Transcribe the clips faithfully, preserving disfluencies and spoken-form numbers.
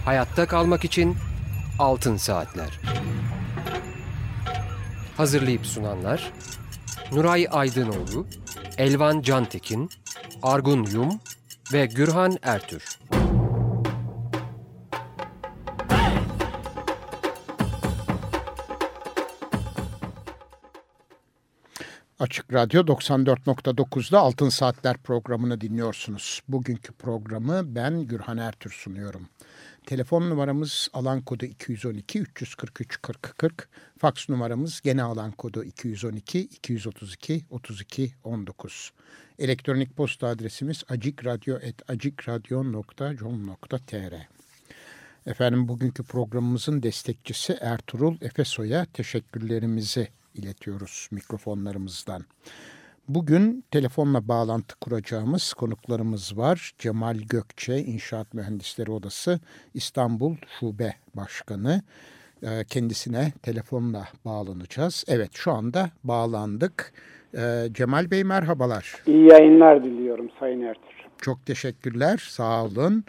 Hayatta kalmak için Altın Saatler. Hazırlayıp sunanlar Nuray Aydınoğlu, Elvan Cantekin, Argun Yum ve Gürhan Ertür. Açık Radyo doksan dört nokta dokuz'da Altın Saatler programını dinliyorsunuz. Bugünkü programı ben Gürhan Ertür sunuyorum. Telefon numaramız alan kodu iki yüz on iki üç yüz kırk üç kırk kırk. Faks numaramız gene alan kodu iki yüz on iki iki yüz otuz iki otuz iki on dokuz. Elektronik posta adresimiz acikradyo at acikradyo nokta com nokta tr. Efendim, bugünkü programımızın destekçisi Ertuğrul Efesoy'a teşekkürlerimizi iletiyoruz mikrofonlarımızdan. Bugün telefonla bağlantı kuracağımız konuklarımız var. Cemal Gökçe, İnşaat Mühendisleri Odası İstanbul Şube Başkanı. Kendisine telefonla bağlanacağız. Evet, şu anda bağlandık. Cemal Bey, merhabalar. İyi yayınlar diliyorum Sayın Ertür. Çok teşekkürler, sağ olun.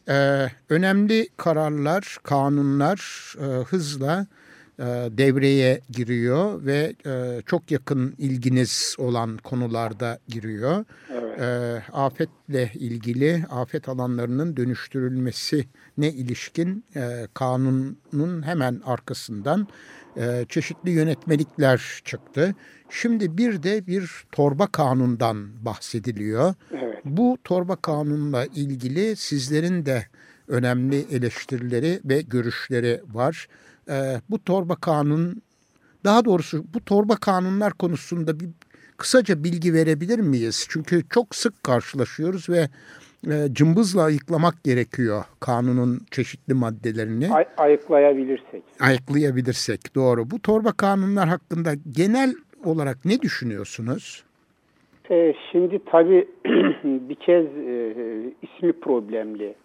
Önemli kararlar, kanunlar hızla devreye giriyor ve e, çok yakın ilginiz olan konularda giriyor. Evet. E, afetle ilgili afet alanlarının dönüştürülmesine ilişkin e, kanunun hemen arkasından e, çeşitli yönetmelikler çıktı. Şimdi bir de bir torba kanundan bahsediliyor. Evet. Bu torba kanunla ilgili sizlerin de önemli eleştirileri ve görüşleri var. Ee, bu torba kanun, daha doğrusu bu torba kanunlar konusunda bir kısaca bilgi verebilir miyiz? Çünkü çok sık karşılaşıyoruz ve e, cımbızla ayıklamak gerekiyor kanunun çeşitli maddelerini. Ay- ayıklayabilirsek. Ayıklayabilirsek, doğru. Bu torba kanunlar hakkında genel olarak ne düşünüyorsunuz? Ee, şimdi tabii bir kez e, ismi problemli.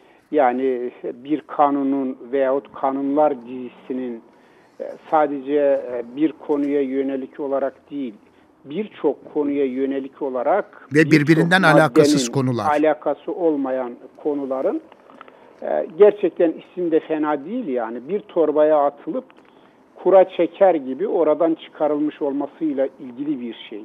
Yani bir kanunun veyahut kanunlar dizisinin sadece bir konuya yönelik olarak değil, birçok konuya yönelik olarak ve birbirinden alakasız konular, alakası olmayan konuların gerçekten isim de fena değil, yani bir torbaya atılıp kura çeker gibi oradan çıkarılmış olmasıyla ilgili bir şey.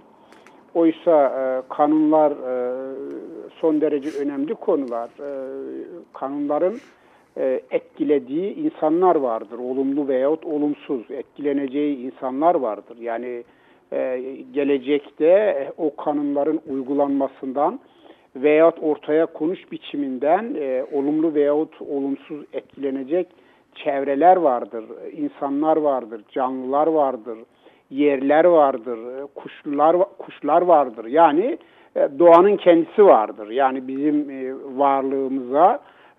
Oysa e, kanunlar e, son derece önemli konular. E, kanunların e, etkilediği insanlar vardır. Olumlu veyahut olumsuz etkileneceği insanlar vardır. Yani e, gelecekte o kanunların uygulanmasından veyahut ortaya konuş biçiminden e, olumlu veyahut olumsuz etkilenecek çevreler vardır. İnsanlar vardır, canlılar vardır. Yerler vardır, kuşlar kuşlar vardır. Yani doğanın kendisi vardır. Yani bizim varlığımıza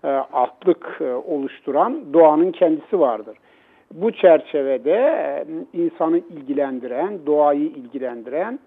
altlık oluşturan doğanın kendisi vardır. Bu çerçevede insanı ilgilendiren, doğayı ilgilendiren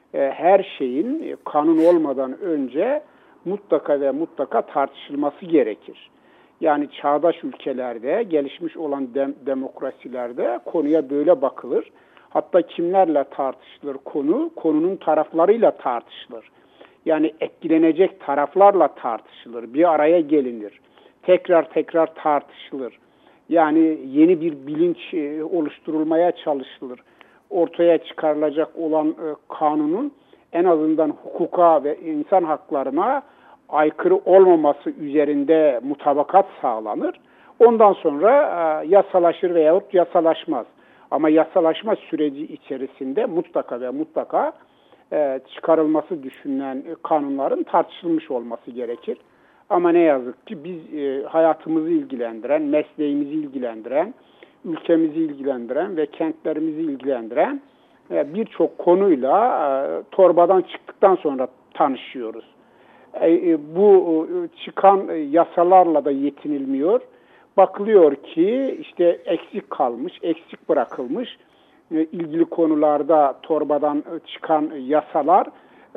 her şeyin kanun olmadan önce mutlaka ve mutlaka tartışılması gerekir. Yani çağdaş ülkelerde, gelişmiş olan dem- demokrasilerde konuya böyle bakılır. Hatta kimlerle tartışılır konu? Konunun taraflarıyla tartışılır. Yani etkilenecek taraflarla tartışılır. Bir araya gelinir. Tekrar tekrar tartışılır. Yani yeni bir bilinç oluşturulmaya çalışılır. Ortaya çıkarılacak olan kanunun en azından hukuka ve insan haklarına aykırı olmaması üzerinde mutabakat sağlanır. Ondan sonra yasalaşır veyahut yasalaşmaz. Ama yasalaşma süreci içerisinde mutlaka ve mutlaka e, çıkarılması düşünülen kanunların tartışılmış olması gerekir. Ama ne yazık ki biz e, hayatımızı ilgilendiren, mesleğimizi ilgilendiren, ülkemizi ilgilendiren ve kentlerimizi ilgilendiren e, birçok konuyla e, torbadan çıktıktan sonra tanışıyoruz. E, e, bu e, çıkan e, yasalarla da yetinilmiyor. Bakılıyor ki işte eksik kalmış, eksik bırakılmış ilgili konularda torbadan çıkan yasalar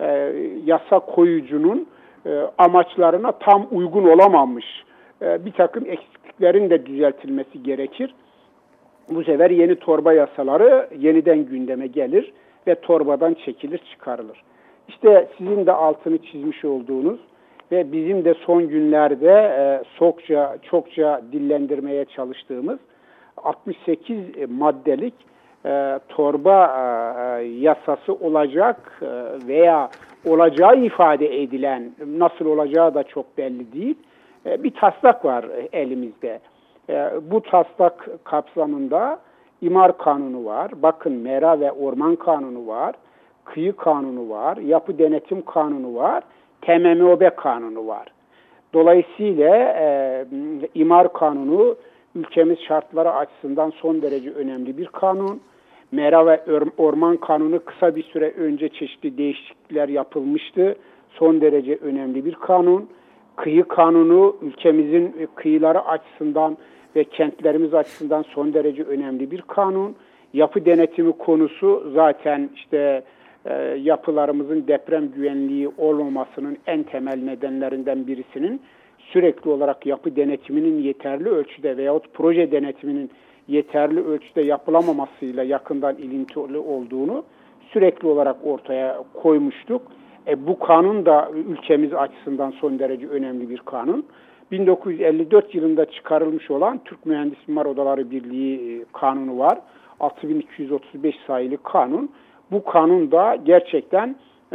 yasa koyucunun amaçlarına tam uygun olamamış. Bir takım eksikliklerin de düzeltilmesi gerekir. Bu sefer yeni torba yasaları yeniden gündeme gelir ve torbadan çekilir, çıkarılır. İşte sizin de altını çizmiş olduğunuz ve bizim de son günlerde e, çokça, çokça dillendirmeye çalıştığımız altmış sekiz maddelik e, torba e, yasası olacak e, veya olacağı ifade edilen, nasıl olacağı da çok belli değil, e, bir taslak var elimizde. E, bu taslak kapsamında İmar Kanunu var, bakın Mera ve Orman Kanunu var, Kıyı Kanunu var, Yapı Denetim Kanunu var, T M M O B Kanunu var. Dolayısıyla e, İmar Kanunu ülkemiz şartları açısından son derece önemli bir kanun. Mera ve Orman Kanunu kısa bir süre önce çeşitli değişiklikler yapılmıştı. Son derece önemli bir kanun. Kıyı Kanunu ülkemizin kıyıları açısından ve kentlerimiz açısından son derece önemli bir kanun. Yapı denetimi konusu zaten işte e, yapılarımızın deprem güvenliği olmamasının en temel nedenlerinden birisinin sürekli olarak yapı denetiminin yeterli ölçüde veyahut proje denetiminin yeterli ölçüde yapılamamasıyla yakından ilintili olduğunu sürekli olarak ortaya koymuştuk. E, bu kanun da ülkemiz açısından son derece önemli bir kanun. bin dokuz yüz elli dört yılında çıkarılmış olan Türk Mühendis Mimar Odaları Birliği kanunu var. altı bin iki yüz otuz beş sayılı kanun. Bu kanun da gerçekten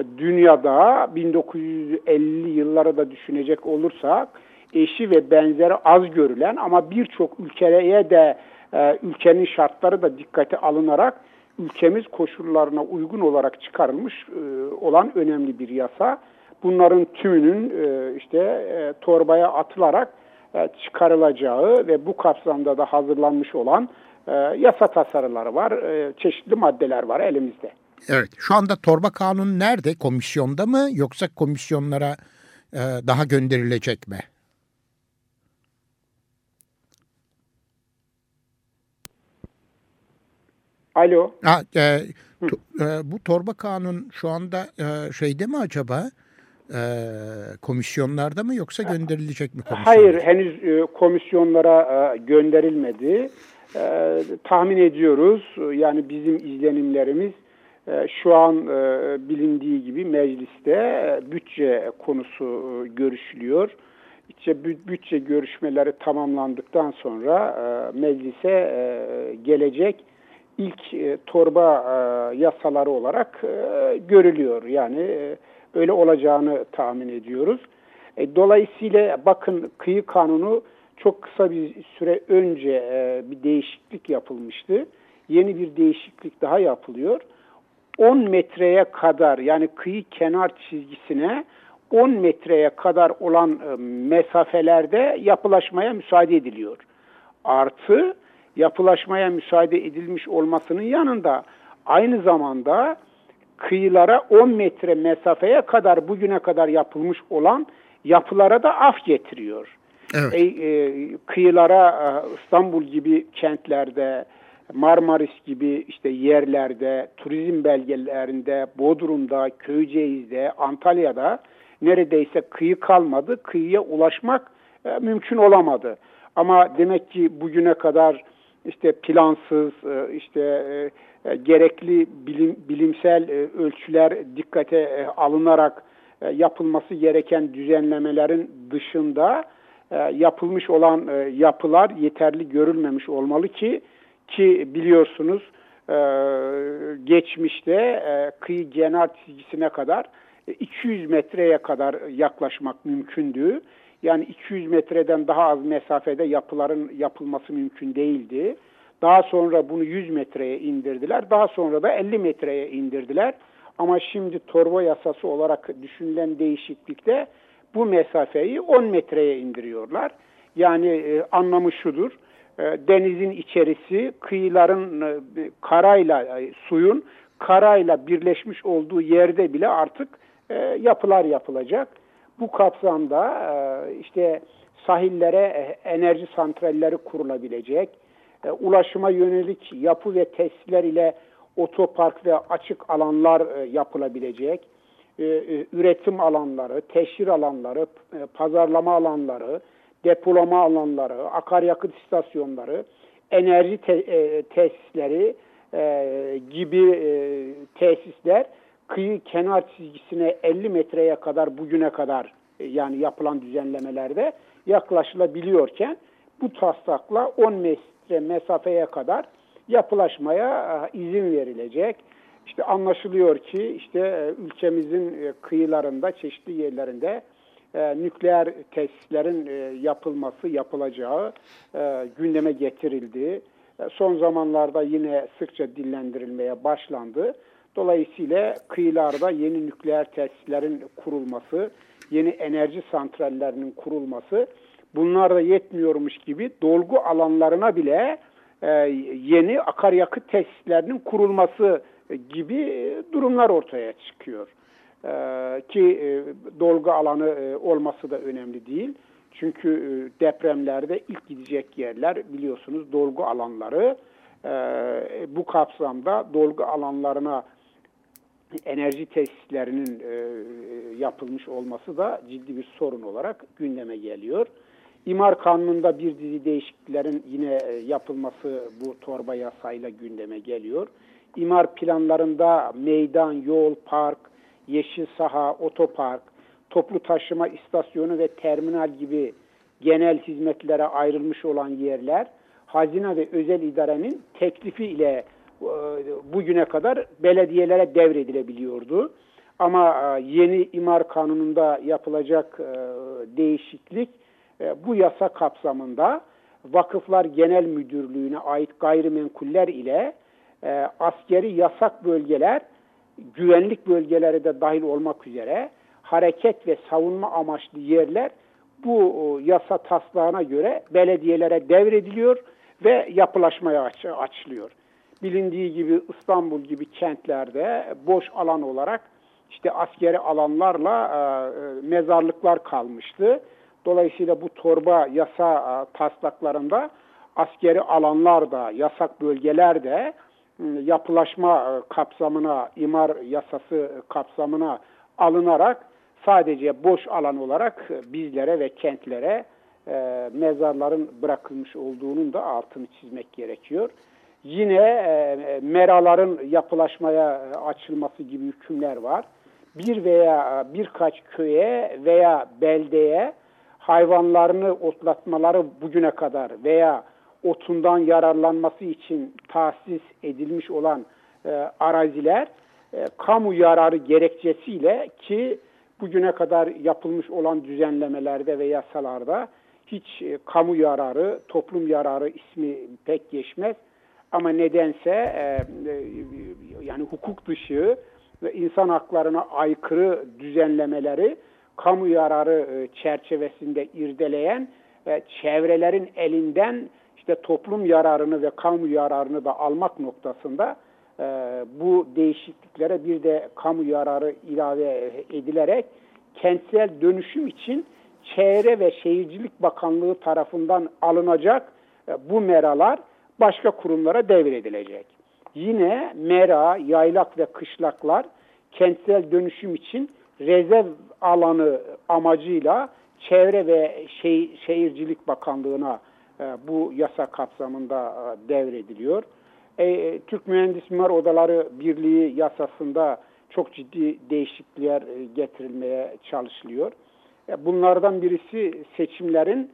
dünyada bin dokuz yüz elli yılları da düşünecek olursak eşi ve benzeri az görülen ama birçok ülkeye de e, ülkenin şartları da dikkate alınarak ülkemiz koşullarına uygun olarak çıkarılmış e, olan önemli bir yasa. Bunların tümünün e, işte e, torbaya atılarak e, çıkarılacağı ve bu kapsamda da hazırlanmış olan e, yasa tasarıları var, e, çeşitli maddeler var elimizde. Evet, şu anda torba kanun nerede? Komisyonda mı yoksa komisyonlara e, daha gönderilecek mi? Alo. Ha, e, to, e, bu torba kanun şu anda e, şeyde mi acaba? E, komisyonlarda mı yoksa gönderilecek mi komisyonlara? Hayır, henüz e, komisyonlara e, gönderilmedi. E, tahmin ediyoruz. Yani bizim izlenimlerimiz e, şu an e, bilindiği gibi mecliste e, bütçe konusu e, görüşülüyor. İşte bütçe görüşmeleri tamamlandıktan sonra e, meclise e, gelecek ilk e, torba e, yasaları olarak e, görülüyor. Yani e, öyle olacağını tahmin ediyoruz. E, dolayısıyla bakın kıyı kanunu çok kısa bir süre önce e, bir değişiklik yapılmıştı. Yeni bir değişiklik daha yapılıyor. on metreye kadar yani kıyı kenar çizgisine on metreye kadar olan e, mesafelerde yapılaşmaya müsaade ediliyor. Artı yapılaşmaya müsaade edilmiş olmasının yanında aynı zamanda kıyılara on metre mesafeye kadar bugüne kadar yapılmış olan yapılara da af getiriyor. Evet. E, e, kıyılara e, İstanbul gibi kentlerde, Marmaris gibi işte yerlerde, turizm belgelerinde, Bodrum'da, Köyceğiz'de, Antalya'da neredeyse kıyı kalmadı. Kıyıya ulaşmak e, mümkün olamadı. Ama demek ki bugüne kadar işte plansız, e, işte e, e, gerekli bilim, bilimsel e, ölçüler dikkate e, alınarak e, yapılması gereken düzenlemelerin dışında e, yapılmış olan e, yapılar yeterli görülmemiş olmalı ki ki biliyorsunuz e, geçmişte e, kıyı kenar çizgisine kadar e, iki yüz metreye kadar yaklaşmak mümkündü. Yani iki yüz metreden daha az mesafede yapıların yapılması mümkün değildi. Daha sonra bunu yüz metreye indirdiler. Daha sonra da elli metreye indirdiler. Ama şimdi torba yasası olarak düşünülen değişiklikte bu mesafeyi on metreye indiriyorlar. Yani e, anlamı şudur. E, denizin içerisi kıyıların e, karayla, e, suyun karayla birleşmiş olduğu yerde bile artık e, yapılar yapılacak. Bu kapsamda e, işte sahillere e, enerji santralleri kurulabilecek, e, ulaşıma yönelik yapı ve tesisler ile otopark ve açık alanlar e, yapılabilecek, e, e, üretim alanları, teşhir alanları, e, pazarlama alanları, depolama alanları, akaryakıt istasyonları, enerji te- e, tesisleri e, gibi e, tesisler kıyı kenar çizgisine elli metreye kadar bugüne kadar yani yapılan düzenlemelerde yaklaşılabiliyorken bu taslakla on metre mesafeye kadar yapılaşmaya izin verilecek. İşte anlaşılıyor ki işte ülkemizin kıyılarında, çeşitli yerlerinde nükleer tesislerin yapılması, yapılacağı gündeme getirildi. Son zamanlarda yine sıkça dillendirilmeye başlandı. Dolayısıyla kıyılarda yeni nükleer tesislerin kurulması, yeni enerji santrallerinin kurulması, bunlar da yetmiyormuş gibi dolgu alanlarına bile e, yeni akaryakıt tesislerinin kurulması gibi durumlar ortaya çıkıyor. E, ki e, dolgu alanı e, olması da önemli değil. Çünkü e, depremlerde ilk gidecek yerler biliyorsunuz dolgu alanları. E, bu kapsamda dolgu alanlarına enerji tesislerinin e, yapılmış olması da ciddi bir sorun olarak gündeme geliyor. İmar Kanunu'nda bir dizi değişikliklerin yine yapılması bu torba yasayla gündeme geliyor. İmar planlarında meydan, yol, park, yeşil saha, otopark, toplu taşıma istasyonu ve terminal gibi genel hizmetlere ayrılmış olan yerler, hazine ve özel idarenin teklifi ile bugüne kadar belediyelere devredilebiliyordu. Ama yeni imar kanununda yapılacak değişiklik bu yasa kapsamında Vakıflar Genel Müdürlüğü'ne ait gayrimenkuller ile askeri yasak bölgeler, güvenlik bölgeleri de dahil olmak üzere hareket ve savunma amaçlı yerler bu yasa taslağına göre belediyelere devrediliyor ve yapılaşmaya aç- açılıyor. Bilindiği gibi İstanbul gibi kentlerde boş alan olarak işte askeri alanlarla e, mezarlıklar kalmıştı. Dolayısıyla bu torba yasa e, taslaklarında askeri alanlar da, yasak bölgeler de e, yapılaşma e, kapsamına, imar yasası kapsamına alınarak sadece boş alan olarak bizlere ve kentlere e, mezarların bırakılmış olduğunun da altını çizmek gerekiyor. Yine e, meraların yapılaşmaya açılması gibi hükümler var. Bir veya birkaç köye veya beldeye hayvanlarını otlatmaları bugüne kadar veya otundan yararlanması için tahsis edilmiş olan e, araziler e, kamu yararı gerekçesiyle, ki bugüne kadar yapılmış olan düzenlemelerde ve yasalarda hiç e, kamu yararı, toplum yararı ismi pek geçmez. Ama nedense e, e, yani hukuk dışı ve insan haklarına aykırı düzenlemeleri kamu yararı e, çerçevesinde irdeleyen e, çevrelerin elinden işte toplum yararını ve kamu yararını da almak noktasında e, bu değişikliklere bir de kamu yararı ilave edilerek kentsel dönüşüm için Çevre ve Şehircilik Bakanlığı tarafından alınacak e, bu meralar başka kurumlara devredilecek. Yine mera, yaylak ve kışlaklar kentsel dönüşüm için rezerv alanı amacıyla Çevre ve Şehir, Şehircilik Bakanlığı'na e, bu yasa kapsamında e, devrediliyor. E, Türk Mühendis Mimar Odaları Birliği yasasında çok ciddi değişiklikler e, getirilmeye çalışılıyor. E, bunlardan birisi seçimlerin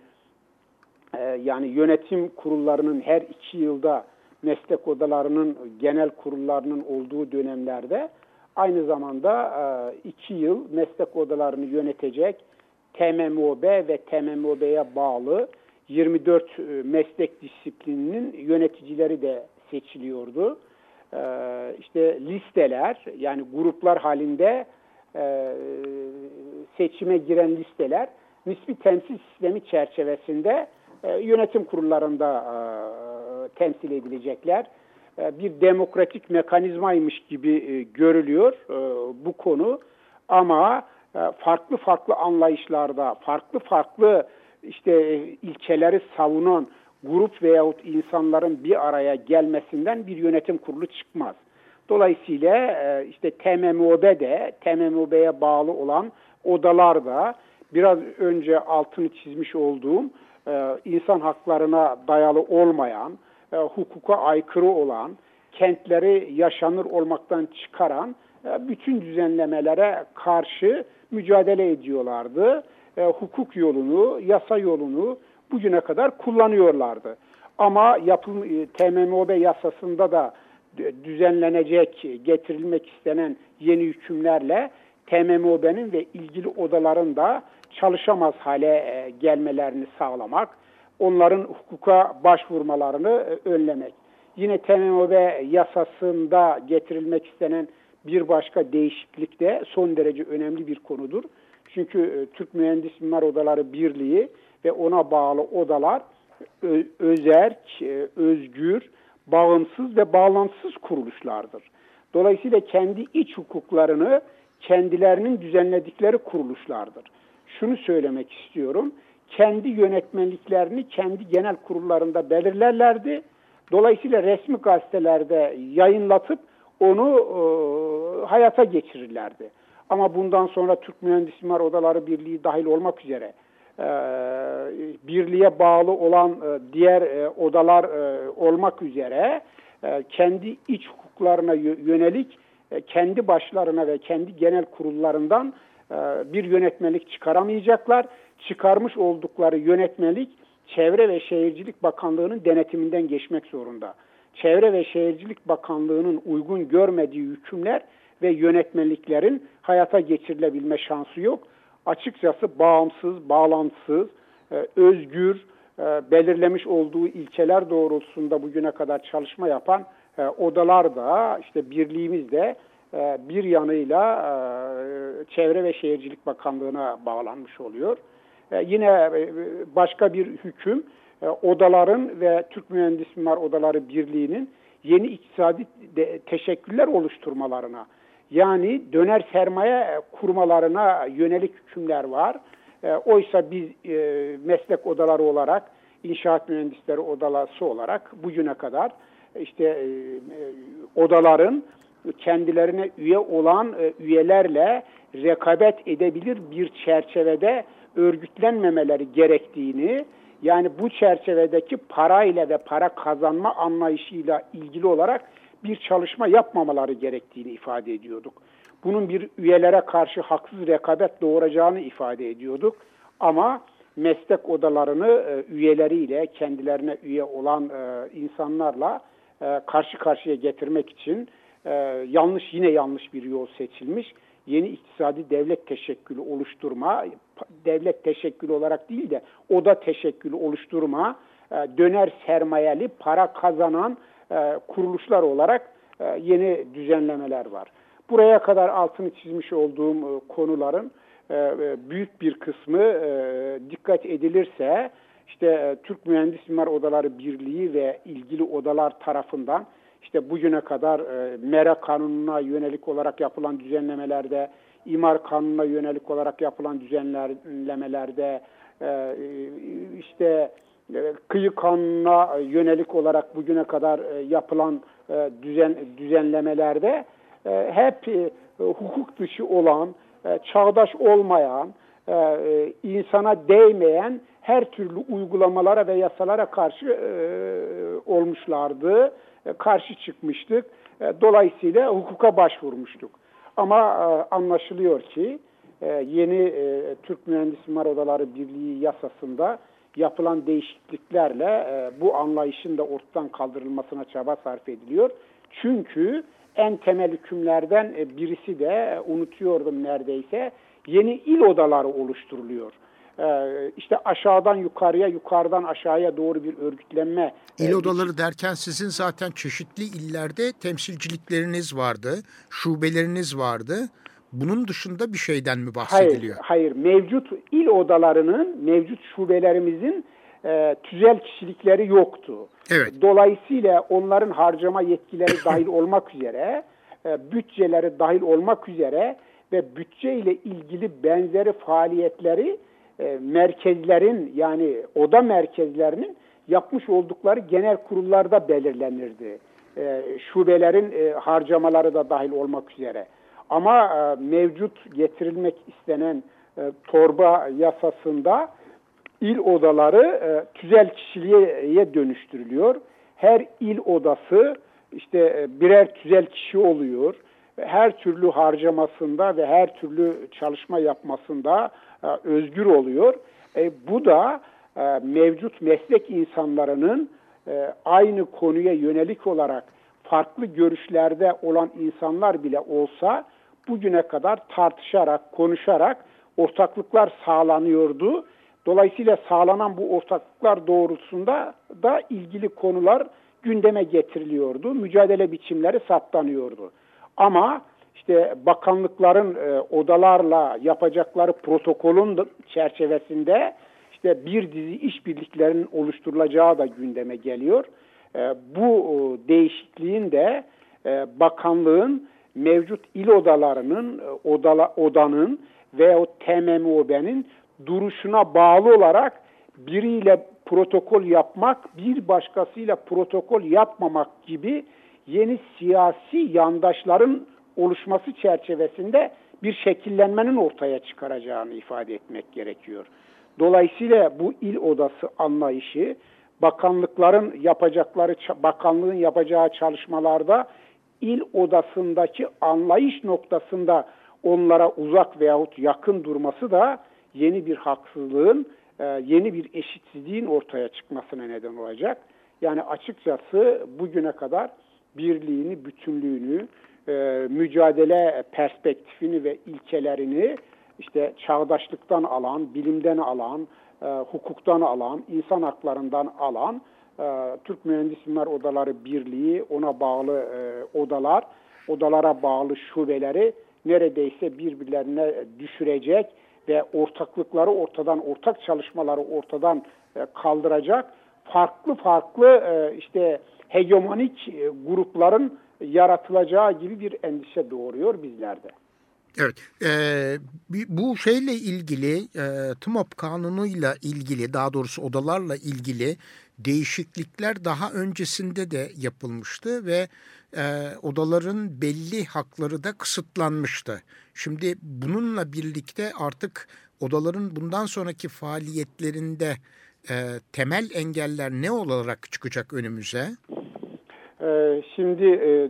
yani yönetim kurullarının her iki yılda meslek odalarının genel kurullarının olduğu dönemlerde aynı zamanda iki yıl meslek odalarını yönetecek T M M O B ve T M M O B'ye bağlı yirmi dört meslek disiplininin yöneticileri de seçiliyordu. İşte listeler, yani gruplar halinde seçime giren listeler nispi temsil sistemi çerçevesinde yönetim kurullarında e, temsil edilecekler. E, bir demokratik mekanizmaymış gibi e, görülüyor e, bu konu. Ama e, farklı farklı anlayışlarda, farklı farklı işte e, ilkeleri savunan grup veyahut insanların bir araya gelmesinden bir yönetim kurulu çıkmaz. Dolayısıyla e, işte T M M O B'de, T M M O B'ye bağlı olan odalar da biraz önce altını çizmiş olduğum insan haklarına dayalı olmayan, hukuka aykırı olan, kentleri yaşanır olmaktan çıkaran bütün düzenlemelere karşı mücadele ediyorlardı. E, hukuk yolunu, yasa yolunu bugüne kadar kullanıyorlardı. Ama yapım, T M M O B yasasında da düzenlenecek, getirilmek istenen yeni hükümlerle T M M O B'nin ve ilgili odaların da çalışamaz hale gelmelerini sağlamak, onların hukuka başvurmalarını önlemek. Yine T M M O B yasasında getirilmek istenen bir başka değişiklik de son derece önemli bir konudur. Çünkü Türk Mühendis Mimar Odaları Birliği ve ona bağlı odalar özerk, özgür, bağımsız ve bağlantısız kuruluşlardır. Dolayısıyla kendi iç hukuklarını kendilerinin düzenledikleri kuruluşlardır. Şunu söylemek istiyorum, kendi yönetmeliklerini kendi genel kurullarında belirlerlerdi. Dolayısıyla resmi gazetelerde yayınlatıp onu e, hayata geçirirlerdi. Ama bundan sonra Türk Mühendis Mimar Odaları Birliği dahil olmak üzere e, birliğe bağlı olan e, diğer e, odalar e, olmak üzere e, kendi iç hukuklarına yönelik e, kendi başlarına ve kendi genel kurullarından e, bir yönetmelik çıkaramayacaklar. Çıkarmış oldukları yönetmelik Çevre ve Şehircilik Bakanlığı'nın denetiminden geçmek zorunda. Çevre ve Şehircilik Bakanlığı'nın uygun görmediği hükümler ve yönetmeliklerin hayata geçirilebilme şansı yok. Açıkçası bağımsız, bağlantısız, özgür, belirlemiş olduğu ilkeler doğrultusunda bugüne kadar çalışma yapan odalar da, işte birliğimiz de bir yanıyla Çevre ve Şehircilik Bakanlığı'na bağlanmış oluyor. Yine başka bir hüküm, odaların ve Türk Mühendis Mimar Odaları Birliği'nin yeni iktisadi teşekküller oluşturmalarına, yani döner sermaye kurmalarına yönelik hükümler var. Oysa biz meslek odaları olarak, inşaat mühendisleri odası olarak bugüne kadar işte odaların kendilerine üye olan üyelerle rekabet edebilir bir çerçevede örgütlenmemeleri gerektiğini, yani bu çerçevedeki parayla ve para kazanma anlayışıyla ilgili olarak bir çalışma yapmamaları gerektiğini ifade ediyorduk. Bunun bir üyelere karşı haksız rekabet doğuracağını ifade ediyorduk. Ama meslek odalarını üyeleriyle, kendilerine üye olan insanlarla karşı karşıya getirmek için yanlış, yine yanlış bir yol seçilmiş. Yeni iktisadi devlet teşekkülü oluşturma, devlet teşekkülü olarak değil de oda teşekkülü oluşturma, döner sermayeli para kazanan kuruluşlar olarak yeni düzenlemeler var. Buraya kadar altını çizmiş olduğum konuların büyük bir kısmı dikkat edilirse, işte Türk Mühendis Mimar Odaları Birliği ve ilgili odalar tarafından İşte bugüne kadar e, MERA kanununa yönelik olarak yapılan düzenlemelerde, imar kanununa yönelik olarak yapılan düzenlemelerde, e, işte e, kıyı kanununa yönelik olarak bugüne kadar e, yapılan e, düzen düzenlemelerde e, hep e, hukuk dışı olan, e, çağdaş olmayan, e, e, insana değmeyen her türlü uygulamalara ve yasalara karşı e, olmuşlardı. Karşı çıkmıştık. Dolayısıyla hukuka başvurmuştuk. Ama anlaşılıyor ki yeni Türk Mühendis Mimar Odaları Birliği yasasında yapılan değişikliklerle bu anlayışın da ortadan kaldırılmasına çaba sarf ediliyor. Çünkü en temel hükümlerden birisi de, unutuyordum neredeyse, yeni il odaları oluşturuluyor. İşte aşağıdan yukarıya, yukarıdan aşağıya doğru bir örgütlenme. İl odaları derken sizin zaten çeşitli illerde temsilcilikleriniz vardı, şubeleriniz vardı. Bunun dışında bir şeyden mi bahsediliyor? Hayır, hayır. Mevcut il odalarının, mevcut şubelerimizin e, tüzel kişilikleri yoktu. Evet. Dolayısıyla onların harcama yetkileri dahil olmak üzere, e, bütçeleri dahil olmak üzere ve bütçe ile ilgili benzeri faaliyetleri merkezlerin, yani oda merkezlerinin yapmış oldukları genel kurullarda belirlenirdi. E, şubelerin e, harcamaları da dahil olmak üzere. Ama e, mevcut getirilmek istenen e, torba yasasında il odaları e, tüzel kişiliğe dönüştürülüyor. Her il odası işte e, birer tüzel kişi oluyor. her türlü harcamasında ve her türlü çalışma yapmasında e, özgür oluyor. E, bu da e, mevcut meslek insanlarının e, aynı konuya yönelik olarak farklı görüşlerde olan insanlar bile olsa bugüne kadar tartışarak, konuşarak ortaklıklar sağlanıyordu. Dolayısıyla sağlanan bu ortaklıklar doğrultusunda da ilgili konular gündeme getiriliyordu. Mücadele biçimleri saptanıyordu. Ama işte bakanlıkların e, odalarla yapacakları protokolün çerçevesinde işte bir dizi işbirliklerinin oluşturulacağı da gündeme geliyor. E, bu e, değişikliğin de e, bakanlığın mevcut il odalarının, e, odala, odanın veyahut T M M O B'nin duruşuna bağlı olarak biriyle protokol yapmak, bir başkasıyla protokol yapmamak gibi yeni siyasi yandaşların oluşması çerçevesinde bir şekillenmenin ortaya çıkaracağını ifade etmek gerekiyor. Dolayısıyla bu il odası anlayışı, bakanlıkların yapacakları, bakanlığın yapacağı çalışmalarda il odasındaki anlayış noktasında onlara uzak veyahut yakın durması da yeni bir haksızlığın, yeni bir eşitsizliğin ortaya çıkmasına neden olacak. Yani açıkçası bugüne kadar birliğini, bütünlüğünü, mücadele perspektifini ve ilkelerini işte çağdaşlıktan alan, bilimden alan, hukuktan alan, insan haklarından alan Türk Mühendis Mimar Odaları Birliği, ona bağlı odalar, odalara bağlı şubeleri neredeyse birbirlerine düşürecek ve ortaklıkları ortadan, ortak çalışmaları ortadan kaldıracak farklı farklı işte hegemonik grupların yaratılacağı gibi bir endişe doğuruyor bizlerde. Evet, e, bu şeyle ilgili e, TMOB kanunuyla ilgili, daha doğrusu odalarla ilgili değişiklikler daha öncesinde de yapılmıştı ve e, odaların belli hakları da kısıtlanmıştı. Şimdi bununla birlikte artık odaların bundan sonraki faaliyetlerinde e, temel engeller ne olarak çıkacak önümüze? Şimdi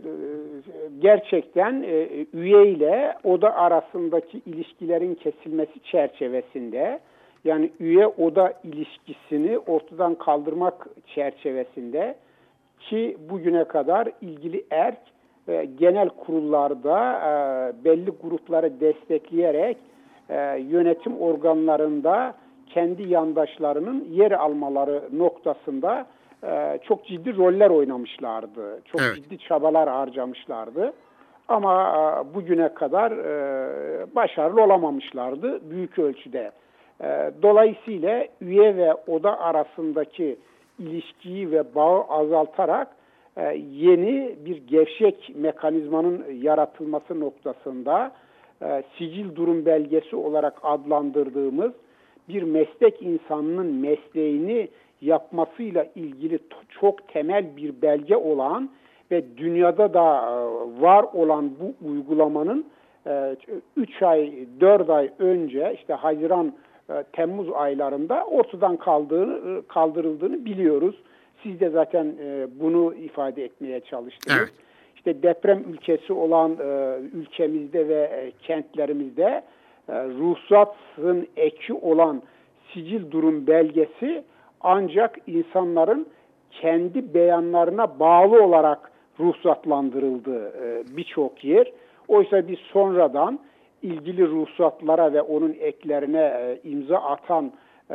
gerçekten üye ile oda arasındaki ilişkilerin kesilmesi çerçevesinde, yani üye oda ilişkisini ortadan kaldırmak çerçevesinde ki bugüne kadar ilgili erk genel kurullarda belli grupları destekleyerek yönetim organlarında kendi yandaşlarının yer almaları noktasında çok ciddi roller oynamışlardı. Çok evet. ciddi çabalar harcamışlardı. Ama bugüne kadar başarılı olamamışlardı büyük ölçüde. Dolayısıyla üye ve oda arasındaki ilişkiyi ve bağı azaltarak yeni bir gevşek mekanizmanın yaratılması noktasında sicil durum belgesi olarak adlandırdığımız bir meslek insanının mesleğini yapmasıyla ilgili çok temel bir belge olan ve dünyada da var olan bu uygulamanın üç ay, dört ay önce işte Haziran, Temmuz aylarında ortadan kaldığını, kaldırıldığını biliyoruz. Siz de zaten bunu ifade etmeye çalıştınız. Evet. İşte deprem ülkesi olan ülkemizde ve kentlerimizde ruhsatın eki olan sicil durum belgesi ancak insanların kendi beyanlarına bağlı olarak ruhsatlandırıldı birçok yer. Oysa biz sonradan ilgili ruhsatlara ve onun eklerine imza atan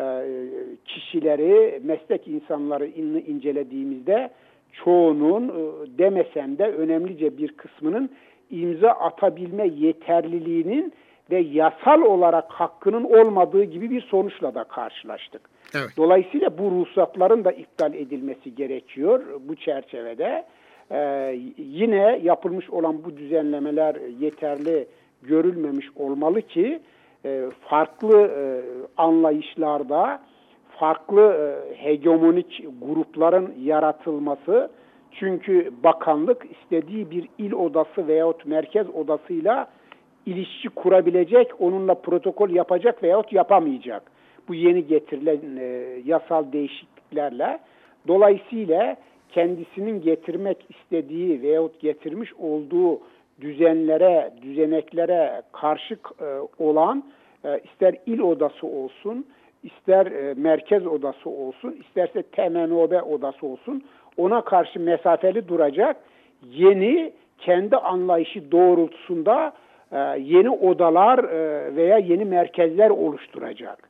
kişileri, meslek insanları incelediğimizde çoğunun demesem de önemlice bir kısmının imza atabilme yeterliliğinin ve yasal olarak hakkının olmadığı gibi bir sonuçla da karşılaştık. Evet. Dolayısıyla bu ruhsatların da iptal edilmesi gerekiyor bu çerçevede. Ee, yine yapılmış olan bu düzenlemeler yeterli görülmemiş olmalı ki e, farklı e, anlayışlarda farklı e, hegemonik grupların yaratılması, çünkü bakanlık istediği bir il odası veyahut merkez odasıyla ilişki kurabilecek, onunla protokol yapacak veyahut yapamayacak. Bu yeni getirilen e, yasal değişikliklerle. Dolayısıyla kendisinin getirmek istediği veyahut getirmiş olduğu düzenlere, düzeneklere karşı olan ister il odası olsun, ister merkez odası olsun, isterse T M N O B odası olsun, ona karşı mesafeli duracak, yeni kendi anlayışı doğrultusunda yeni odalar veya yeni merkezler oluşturacak.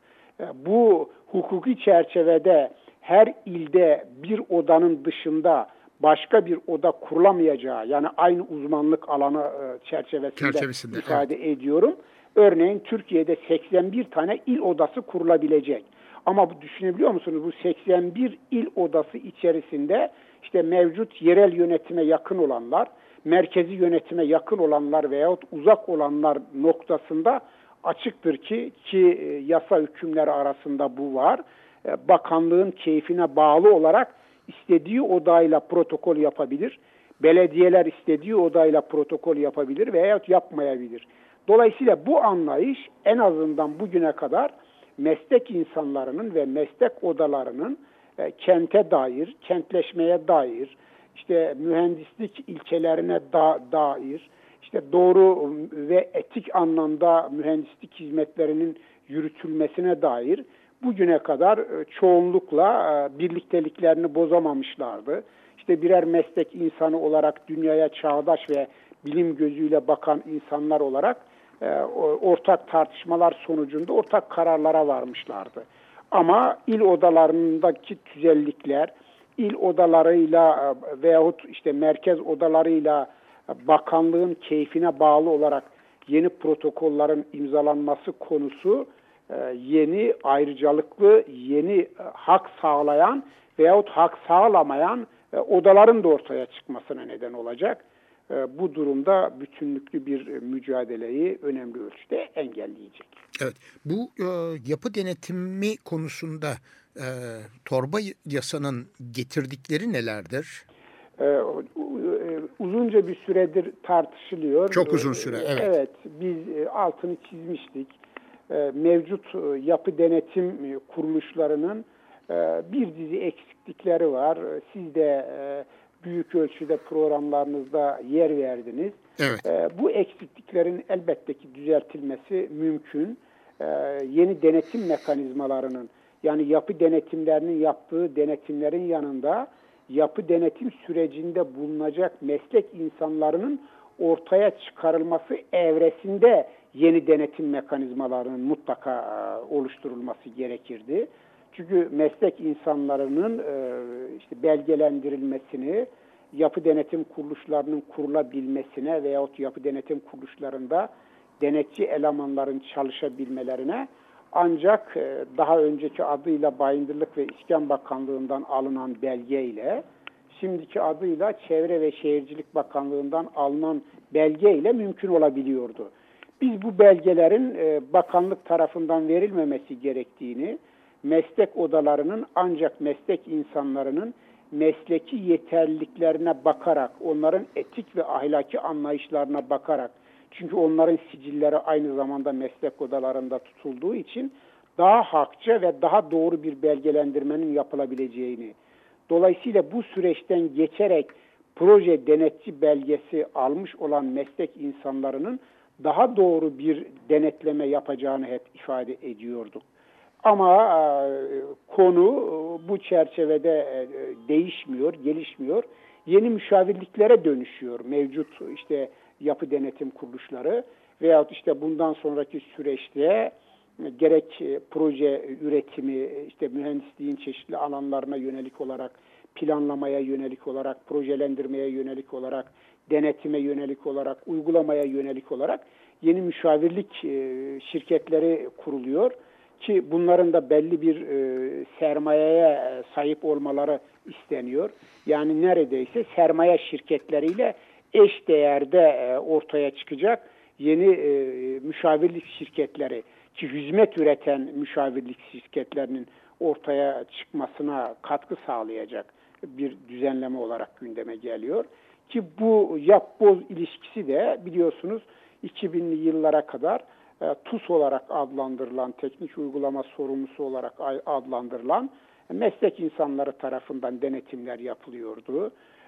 Bu hukuki çerçevede her ilde bir odanın dışında başka bir oda kurulamayacağı, yani aynı uzmanlık alanı çerçevesinde, çerçevesinde ifade evet. ediyorum. Örneğin Türkiye'de seksen bir tane il odası kurulabilecek. Ama bu, düşünebiliyor musunuz? Bu seksen bir il odası içerisinde işte mevcut yerel yönetime yakın olanlar, merkezi yönetime yakın olanlar veyahut uzak olanlar noktasında açıktır ki ki yasa hükümleri arasında bu var. Bakanlığın keyfine bağlı olarak istediği odayla protokol yapabilir. Belediyeler istediği odayla protokol yapabilir veyahut yapmayabilir. Dolayısıyla bu anlayış en azından bugüne kadar meslek insanlarının ve meslek odalarının e, kente dair, kentleşmeye dair, işte mühendislik ilkelerine da, dair, işte doğru ve etik anlamda mühendislik hizmetlerinin yürütülmesine dair bugüne kadar e, çoğunlukla e, birlikteliklerini bozamamışlardı. İşte birer meslek insanı olarak dünyaya çağdaş ve bilim gözüyle bakan insanlar olarak e, ortak tartışmalar sonucunda ortak kararlara varmışlardı. Ama il odalarındaki tüzellikler, il odalarıyla e, veyahut işte merkez odalarıyla e, bakanlığın keyfine bağlı olarak yeni protokollerin imzalanması konusu e, yeni ayrıcalıklı, yeni e, hak sağlayan veyahut hak sağlamayan e, odaların da ortaya çıkmasına neden olacak. Bu durumda bütünlüklü bir mücadeleyi önemli ölçüde engelleyecek. Evet, bu e, yapı denetimi konusunda e, torba yasanın getirdikleri nelerdir? E, uzunca bir süredir tartışılıyor. Çok uzun süre, evet. Evet, biz altını çizmiştik. E, mevcut yapı denetim kuruluşlarının e, bir dizi eksiklikleri var. Siz de e, büyük ölçüde programlarınızda yer verdiniz. Evet. E, bu eksikliklerin elbette ki düzeltilmesi mümkün. E, yeni denetim mekanizmalarının, yani yapı denetimlerinin yaptığı denetimlerin yanında yapı denetim sürecinde bulunacak meslek insanlarının ortaya çıkarılması evresinde yeni denetim mekanizmalarının mutlaka e, oluşturulması gerekirdi. Çünkü meslek insanlarının işte belgelendirilmesini, yapı denetim kuruluşlarının kurulabilmesine veyahut yapı denetim kuruluşlarında denetçi elemanların çalışabilmelerine ancak daha önceki adıyla Bayındırlık ve İskan Bakanlığı'ndan alınan belgeyle, şimdiki adıyla Çevre ve Şehircilik Bakanlığı'ndan alınan belgeyle mümkün olabiliyordu. Biz bu belgelerin bakanlık tarafından verilmemesi gerektiğini, meslek odalarının ancak meslek insanlarının mesleki yeterliliklerine bakarak, onların etik ve ahlaki anlayışlarına bakarak, çünkü onların sicilleri aynı zamanda meslek odalarında tutulduğu için daha hakça ve daha doğru bir belgelendirmenin yapılabileceğini, dolayısıyla bu süreçten geçerek proje denetçi belgesi almış olan meslek insanlarının daha doğru bir denetleme yapacağını hep ifade ediyorduk. Ama e, konu e, bu çerçevede e, değişmiyor, gelişmiyor. Yeni müşavirliklere dönüşüyor mevcut işte yapı denetim kuruluşları veyahut işte bundan sonraki süreçte e, gerek e, proje üretimi, işte mühendisliğin çeşitli alanlarına yönelik olarak, planlamaya yönelik olarak, projelendirmeye yönelik olarak, denetime yönelik olarak, uygulamaya yönelik olarak yeni müşavirlik e, şirketleri kuruluyor. Ki bunların da belli bir e, sermayeye e, sahip olmaları isteniyor. Yani neredeyse sermaye şirketleriyle eş değerde e, ortaya çıkacak yeni e, müşavirlik şirketleri, ki hizmet üreten müşavirlik şirketlerinin ortaya çıkmasına katkı sağlayacak bir düzenleme olarak gündeme geliyor. Ki bu yap-boz ilişkisi de biliyorsunuz iki binli yıllara kadar T U S olarak adlandırılan, teknik uygulama sorumlusu olarak adlandırılan meslek insanları tarafından denetimler yapılıyordu.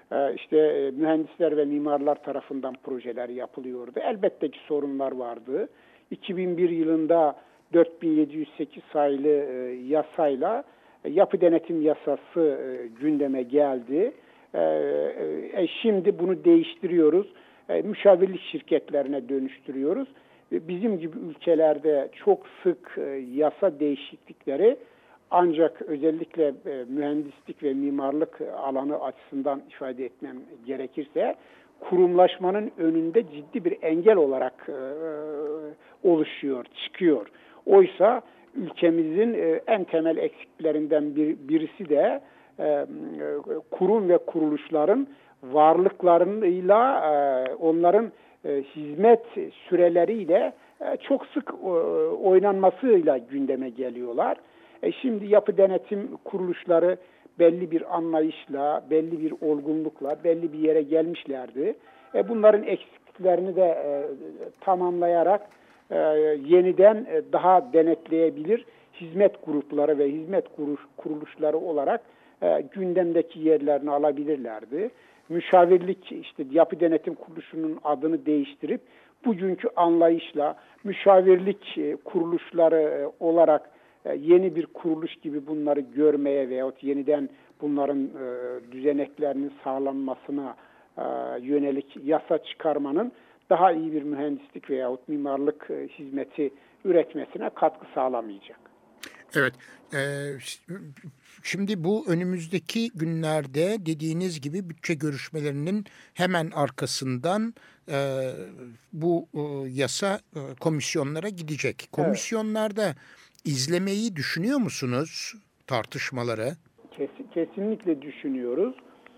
e, işte e, mühendisler ve mimarlar tarafından projeler yapılıyordu. Elbette ki sorunlar vardı. iki bin bir yılında dört bin yedi yüz sekiz sayılı e, yasayla e, yapı denetim yasası e, gündeme geldi. E, e, şimdi bunu değiştiriyoruz. E, müşavirlik şirketlerine dönüştürüyoruz. E, bizim gibi ülkelerde çok sık e, yasa değişiklikleri ancak özellikle e, mühendislik ve mimarlık alanı açısından ifade etmem gerekirse kurumlaşmanın önünde ciddi bir engel olarak e, oluşuyor, çıkıyor. Oysa ülkemizin e, en temel eksiklerinden bir, birisi de e, kurum ve kuruluşların varlıklarıyla, e, onların e, hizmet süreleriyle e, çok sık e, oynanmasıyla gündeme geliyorlar. E şimdi yapı denetim kuruluşları belli bir anlayışla, belli bir olgunlukla, belli bir yere gelmişlerdi. E bunların eksikliklerini de e, tamamlayarak e, yeniden e, daha denetleyebilir hizmet grupları ve hizmet kuruluşları olarak e, gündemdeki yerlerini alabilirlerdi. Müşavirlik, işte yapı denetim kuruluşunun adını değiştirip bugünkü anlayışla müşavirlik e, kuruluşları e, olarak yeni bir kuruluş gibi bunları görmeye veyahut yeniden bunların e, düzeneklerinin sağlanmasına e, yönelik yasa çıkarmanın daha iyi bir mühendislik veyahut mimarlık e, hizmeti üretmesine katkı sağlamayacak. Evet. E, şimdi bu önümüzdeki günlerde dediğiniz gibi bütçe görüşmelerinin hemen arkasından e, bu e, yasa e, komisyonlara gidecek. Komisyonlarda evet. İzlemeyi düşünüyor musunuz tartışmaları? Kesin, kesinlikle düşünüyoruz.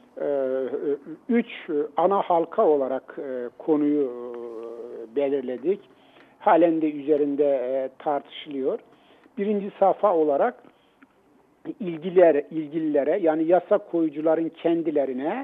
Üç ana halka olarak konuyu belirledik. Halen de üzerinde tartışılıyor. Birinci safha olarak ilgiler, ilgililere yani yasa koyucuların kendilerine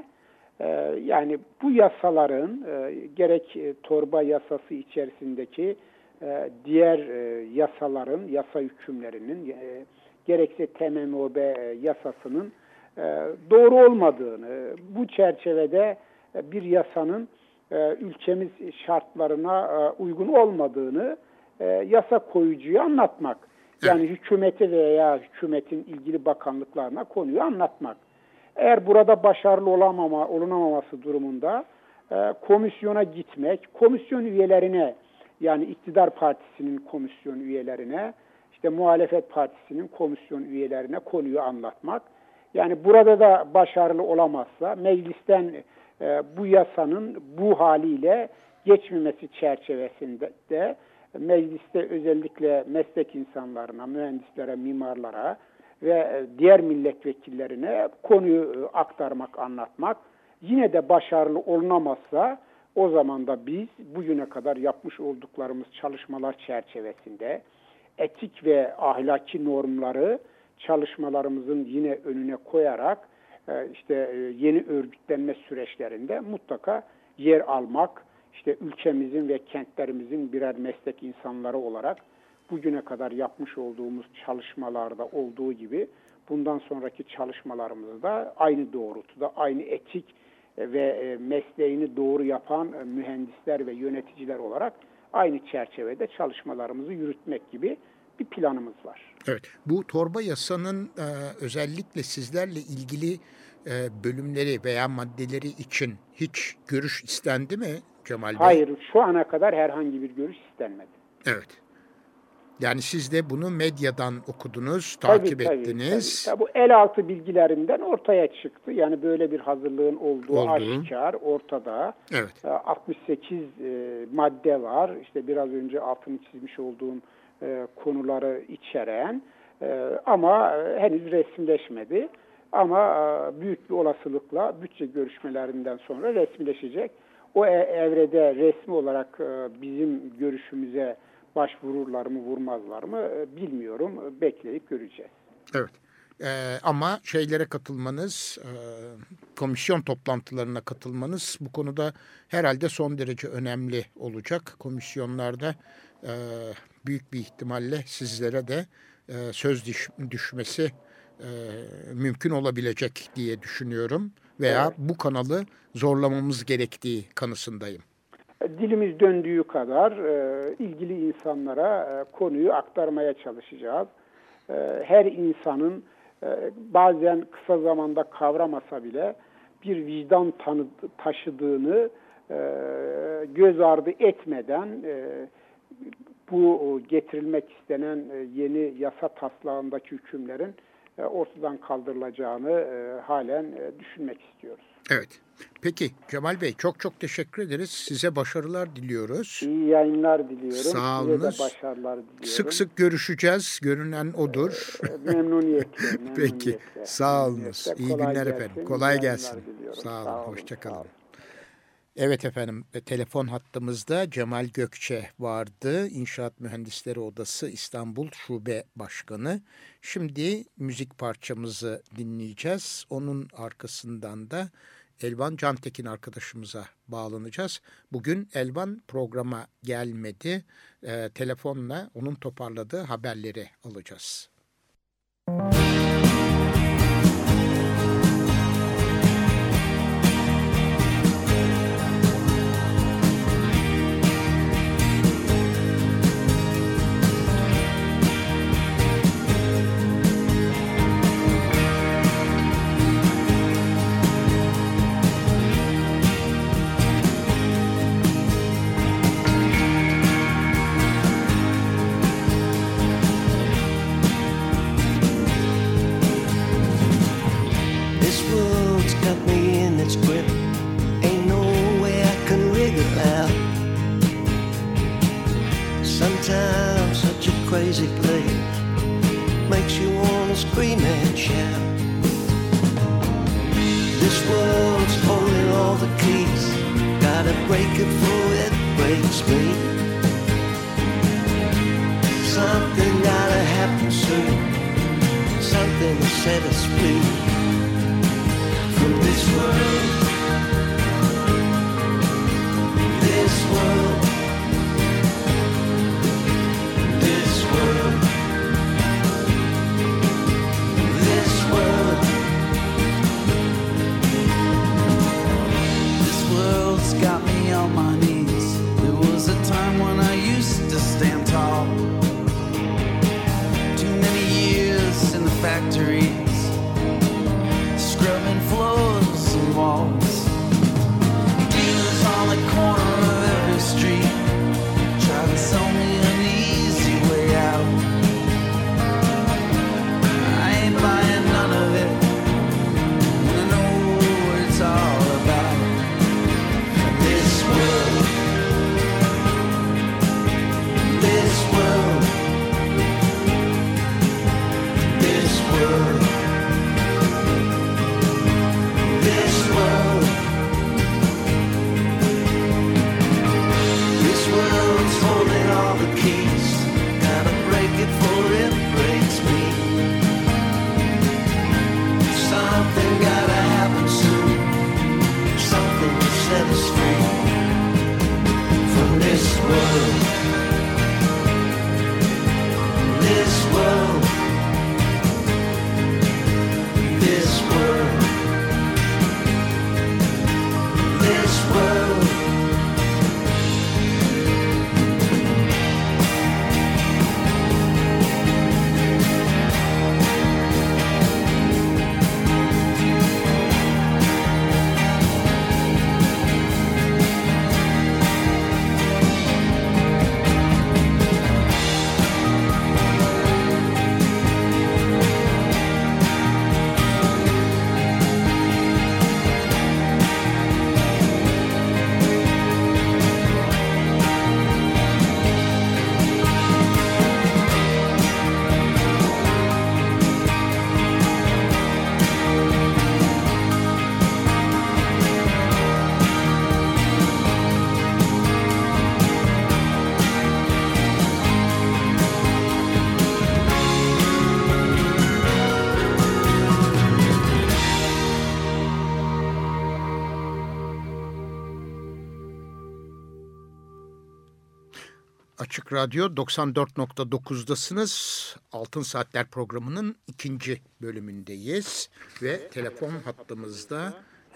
yani bu yasaların gerek torba yasası içerisindeki diğer yasaların, yasa hükümlerinin gerekse T M M O B yasasının doğru olmadığını, bu çerçevede bir yasanın ülkemiz şartlarına uygun olmadığını yasa koyucuya anlatmak. Yani hükümete veya hükümetin ilgili bakanlıklarına konuyu anlatmak. Eğer burada başarılı olamama, olunamaması durumunda komisyona gitmek, komisyon üyelerine yani iktidar partisinin komisyon üyelerine, işte muhalefet partisinin komisyon üyelerine konuyu anlatmak. Yani burada da başarılı olamazsa meclisten e, bu yasanın bu haliyle geçmemesi çerçevesinde de mecliste özellikle meslek insanlarına, mühendislere, mimarlara ve diğer milletvekillerine konuyu aktarmak, anlatmak. Yine de başarılı olunamazsa o zaman da biz bugüne kadar yapmış olduklarımız çalışmalar çerçevesinde etik ve ahlaki normları çalışmalarımızın yine önüne koyarak işte yeni örgütlenme süreçlerinde mutlaka yer almak, işte ülkemizin ve kentlerimizin birer meslek insanları olarak bugüne kadar yapmış olduğumuz çalışmalarda olduğu gibi bundan sonraki çalışmalarımızda aynı doğrultuda, aynı etik ve mesleğini doğru yapan mühendisler ve yöneticiler olarak aynı çerçevede çalışmalarımızı yürütmek gibi bir planımız var. Evet, bu torba yasanın e, özellikle sizlerle ilgili e, bölümleri veya maddeleri için hiç görüş istendi mi Cemal Bey? Hayır, şu ana kadar herhangi bir görüş istenmedi. Evet. Yani siz de bunu medyadan okudunuz, takip tabii, ettiniz. Tabii, tabii. Bu el altı bilgilerinden ortaya çıktı. Yani böyle bir hazırlığın olduğu Oldu. aşikar, ortada. Evet. altmış sekiz e, madde var. İşte biraz önce altını çizmiş olduğum e, konuları içeren e, ama e, henüz resimleşmedi. Ama e, büyük bir olasılıkla bütçe görüşmelerinden sonra resmileşecek. O e, evrede resmi olarak e, bizim görüşümüze başvururlar mı, vurmazlar mı bilmiyorum. Bekleyip göreceğiz. Evet. Ee, ama şeylere katılmanız, e, komisyon toplantılarına katılmanız bu konuda herhalde son derece önemli olacak. Komisyonlarda e, büyük bir ihtimalle sizlere de e, söz düş, düşmesi e, mümkün olabilecek diye düşünüyorum. veya evet. bu kanalı zorlamamız gerektiği kanısındayım. Dilimiz döndüğü kadar e, ilgili insanlara e, konuyu aktarmaya çalışacağız. E, her insanın e, bazen kısa zamanda kavramasa bile bir vicdan tanı, taşıdığını e, göz ardı etmeden e, bu getirilmek istenen e, yeni yasa taslağındaki hükümlerin e, ortadan kaldırılacağını e, halen e, düşünmek istiyoruz. Evet. Peki Cemal Bey, çok çok teşekkür ederiz. Size başarılar diliyoruz. İyi yayınlar diliyorum. Sağ Size de olunuz. başarılar diliyorum. Sık sık görüşeceğiz. Görünen odur. Ee, memnuniyetle. memnuniyetle Peki. Sağ olunuz. İyi Kolay günler gelsin, efendim. Kolay gelsin. diliyorum. Sağ olun. Sağ olun, Hoşça sağ kalın. olun. Evet efendim, telefon hattımızda Cemal Gökçe vardı. İnşaat Mühendisleri Odası İstanbul Şube Başkanı. Şimdi müzik parçamızı dinleyeceğiz. Onun arkasından da Elvan Cantekin arkadaşımıza bağlanacağız. Bugün Elvan programa gelmedi. E, telefonla onun toparladığı haberleri alacağız. Crazy place makes you wanna scream and shout. This world's holding all the keys. Gotta break it before it breaks me. Something gotta happen soon. Something to set us free from this world. This world. Got me on my knees. There was a time when I used to stand tall. Too many years in the factories, scrubbing floors and walls. Dealers on the corner of every street try to sell me an easy way out. I ain't buying none of it. I know what it's all about. This world, this world, this world, this world, this world's holding all the keys. Gotta break it before it breaks me. Something gotta happen soon. Something to set us free from this world, this world, this world, this world. Açık Radyo doksan dört nokta dokuzdasınız. Altın Saatler programının ikinci bölümündeyiz. Ve telefon hattımızda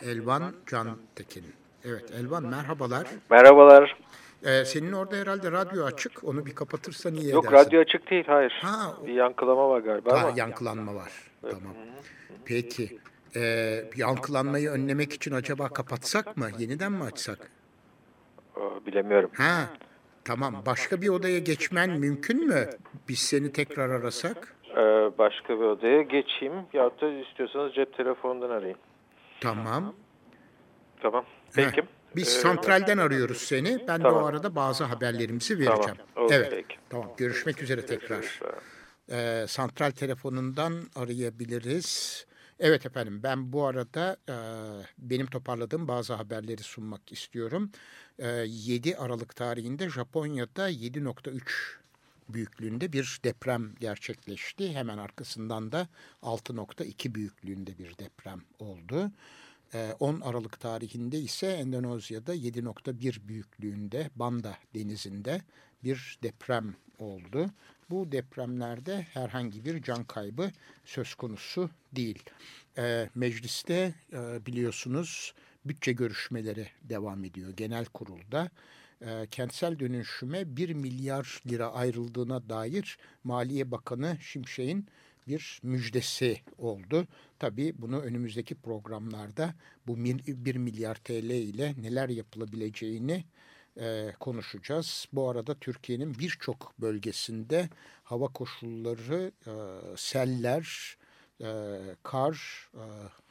Elvan Cantekin. Evet Elvan merhabalar. Merhabalar. Ee, senin orada herhalde radyo açık. Onu bir kapatırsan iyi Yok edersin. radyo açık değil, hayır. Ha, bir yankılama var galiba ha, ama. yankılanma var. Evet. Tamam. Peki. Ee, yankılanmayı önlemek için acaba kapatsak mı? Yeniden mi açsak? Aa, bilemiyorum. Ha. Tamam. Başka bir odaya geçmen mümkün mü? Biz seni tekrar arasak. Ee, başka bir odaya geçeyim. Ya da istiyorsanız cep telefonundan arayayım. Tamam. Tamam. Peki. Heh. Biz ee, santralden arıyoruz seni. Ben tamam. de o arada bazı haberlerimizi vereceğim. Tamam. Okay, evet. peki. Tamam. Görüşmek üzere tekrar. Ee, santral telefonundan arayabiliriz. Evet efendim, ben bu arada e, benim toparladığım bazı haberleri sunmak istiyorum. E, yedi Aralık tarihinde Japonya'da yedi nokta üç büyüklüğünde bir deprem gerçekleşti. Hemen arkasından da altı nokta iki büyüklüğünde bir deprem oldu. E, on Aralık tarihinde ise Endonezya'da yedi nokta bir büyüklüğünde Banda Denizi'nde bir deprem oldu. Bu depremlerde herhangi bir can kaybı söz konusu değil. E, mecliste e, biliyorsunuz bütçe görüşmeleri devam ediyor genel kurulda. E, kentsel dönüşüme bir milyar lira ayrıldığına dair Maliye Bakanı Şimşek'in bir müjdesi oldu. Tabii bunu önümüzdeki programlarda bu bir milyar T L ile neler yapılabileceğini e, konuşacağız. Bu arada Türkiye'nin birçok bölgesinde hava koşulları, e, seller, e, kar e,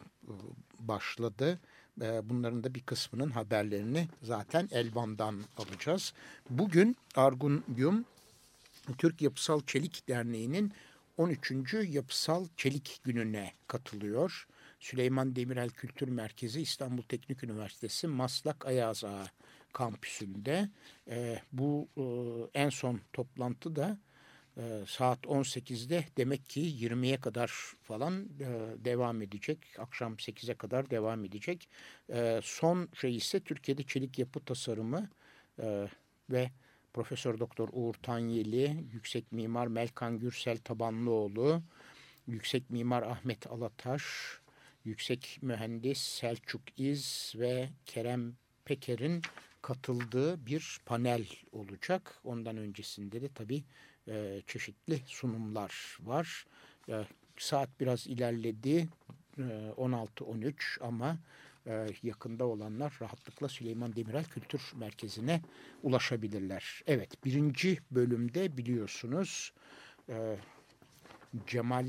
başladı. E, bunların da bir kısmının haberlerini zaten Elvan'dan alacağız. Bugün Argun Yum, Türk Yapısal Çelik Derneği'nin on üçüncü Yapısal Çelik Günü'ne katılıyor. Süleyman Demirel Kültür Merkezi, İstanbul Teknik Üniversitesi Maslak Ayaz Ağa kampüsünde. E, bu e, en son toplantı da e, saat on sekizde demek ki yirmiye kadar falan e, devam edecek. Akşam sekize kadar devam edecek. E, son şey ise Türkiye'de çelik yapı tasarımı e, ve Profesör Doktor Uğur Tanyeli, Yüksek Mimar Melkan Gürsel Tabanlıoğlu, Yüksek Mimar Ahmet Alataş, Yüksek Mühendis Selçuk İz ve Kerem Peker'in katıldığı bir panel olacak. Ondan öncesinde de tabii e, çeşitli sunumlar var. E, saat biraz ilerledi, e, on altı on üç ama e, yakında olanlar rahatlıkla Süleyman Demirel Kültür Merkezi'ne ulaşabilirler. Evet, birinci bölümde biliyorsunuz e, Cemal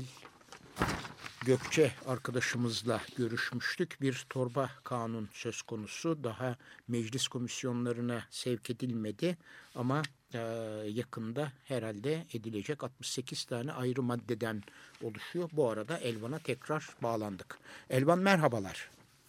Gökçe arkadaşımızla görüşmüştük. Bir torba kanun söz konusu. Daha meclis komisyonlarına sevk edilmedi ama e, yakında herhalde edilecek. altmış sekiz tane ayrı maddeden oluşuyor. Bu arada Elvan'a tekrar bağlandık. Elvan merhabalar.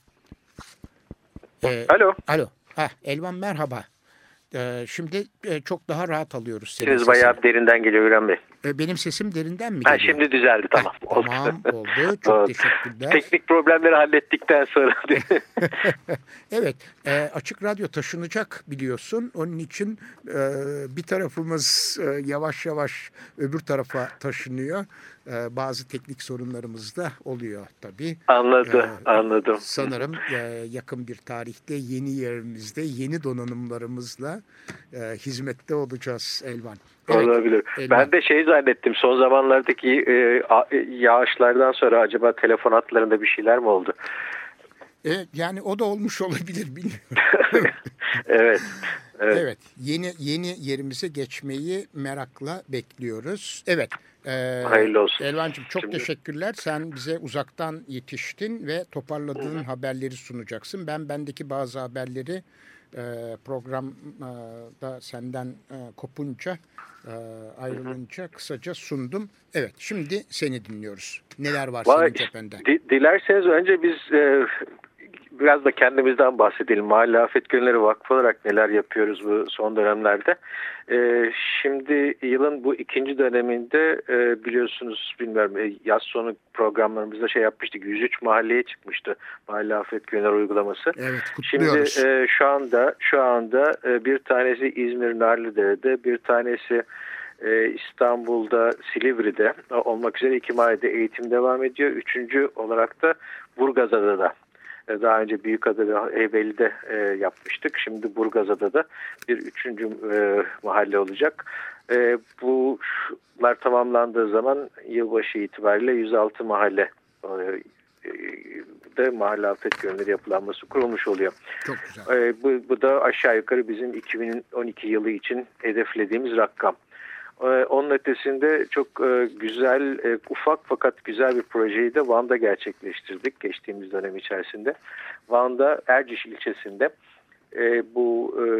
Ee, alo. Alo. Ha, Elvan merhaba. Ee, şimdi e, çok daha rahat alıyoruz senin Siz sesini. bayağı derinden geliyor Güran Bey. Ee, benim sesim derinden mi Ha, geliyor? şimdi düzeldi, tamam. Ha, tamam oldu. Çok teşekkürler. Teknik problemleri hallettikten sonra. Evet, e, Açık Radyo taşınacak biliyorsun. Onun için e, bir tarafımız e, yavaş yavaş öbür tarafa taşınıyor. E, bazı teknik sorunlarımız da oluyor tabii. Anladım, E, anladım. Sanırım e, yakın bir tarihte yeni yerimizde, yeni donanımlarımızla e, hizmette olacağız Elvan. Evet, Olabilir. Elvan. Ben de şey zannettim, son zamanlardaki e, a, yağışlardan sonra acaba telefon hatlarında bir şeyler mi oldu? E, yani o da olmuş olabilir, bilmiyorum. Evet. Evet. Evet, yeni yeni yerimize geçmeyi merakla bekliyoruz. Evet. E, Hayırlı olsun. Elvancığım çok Şimdi... teşekkürler. Sen bize uzaktan yetiştin ve toparladığın Hı. haberleri sunacaksın. Ben bendeki bazı haberleri e, programda senden e, kopunca e, ayrılınca kısaca sundum. Evet, şimdi seni dinliyoruz. Neler var Vallahi, senin cephende? Dilerseniz önce biz e, biraz da kendimizden bahsedelim. Mahalle Afet Gönülleri Vakfı olarak neler yapıyoruz bu son dönemlerde. Ee, şimdi yılın bu ikinci döneminde e, biliyorsunuz, bilmiyorum, e, yaz sonu programlarımızda şey yapmıştık. yüz üç mahalleye çıkmıştı Mahalle Afet Gönülleri uygulaması. Evet, kutluyoruz. Şimdi e, şu anda şu anda e, bir tanesi İzmir Narlıdere'de, bir tanesi e, İstanbul'da Silivri'de olmak üzere iki mahallede eğitim devam ediyor. Üçüncü olarak da Burgazada'da E, daha önce Büyükada ve Heybeli'de e, yapmıştık. Şimdi Burgazada da bir üçüncü e, mahalle olacak. E, bunlar tamamlandığı zaman yılbaşı itibariyle yüz altı mahalle e, de mahalle afet gönülleri yapılanması kurulmuş oluyor. Çok güzel. E, bu, bu da aşağı yukarı bizim iki bin on iki yılı için hedeflediğimiz rakam. E, onun ötesinde çok e, güzel, e, ufak fakat güzel bir projeyi de Van'da gerçekleştirdik geçtiğimiz dönem içerisinde. Van'da Erciş ilçesinde e, bu e,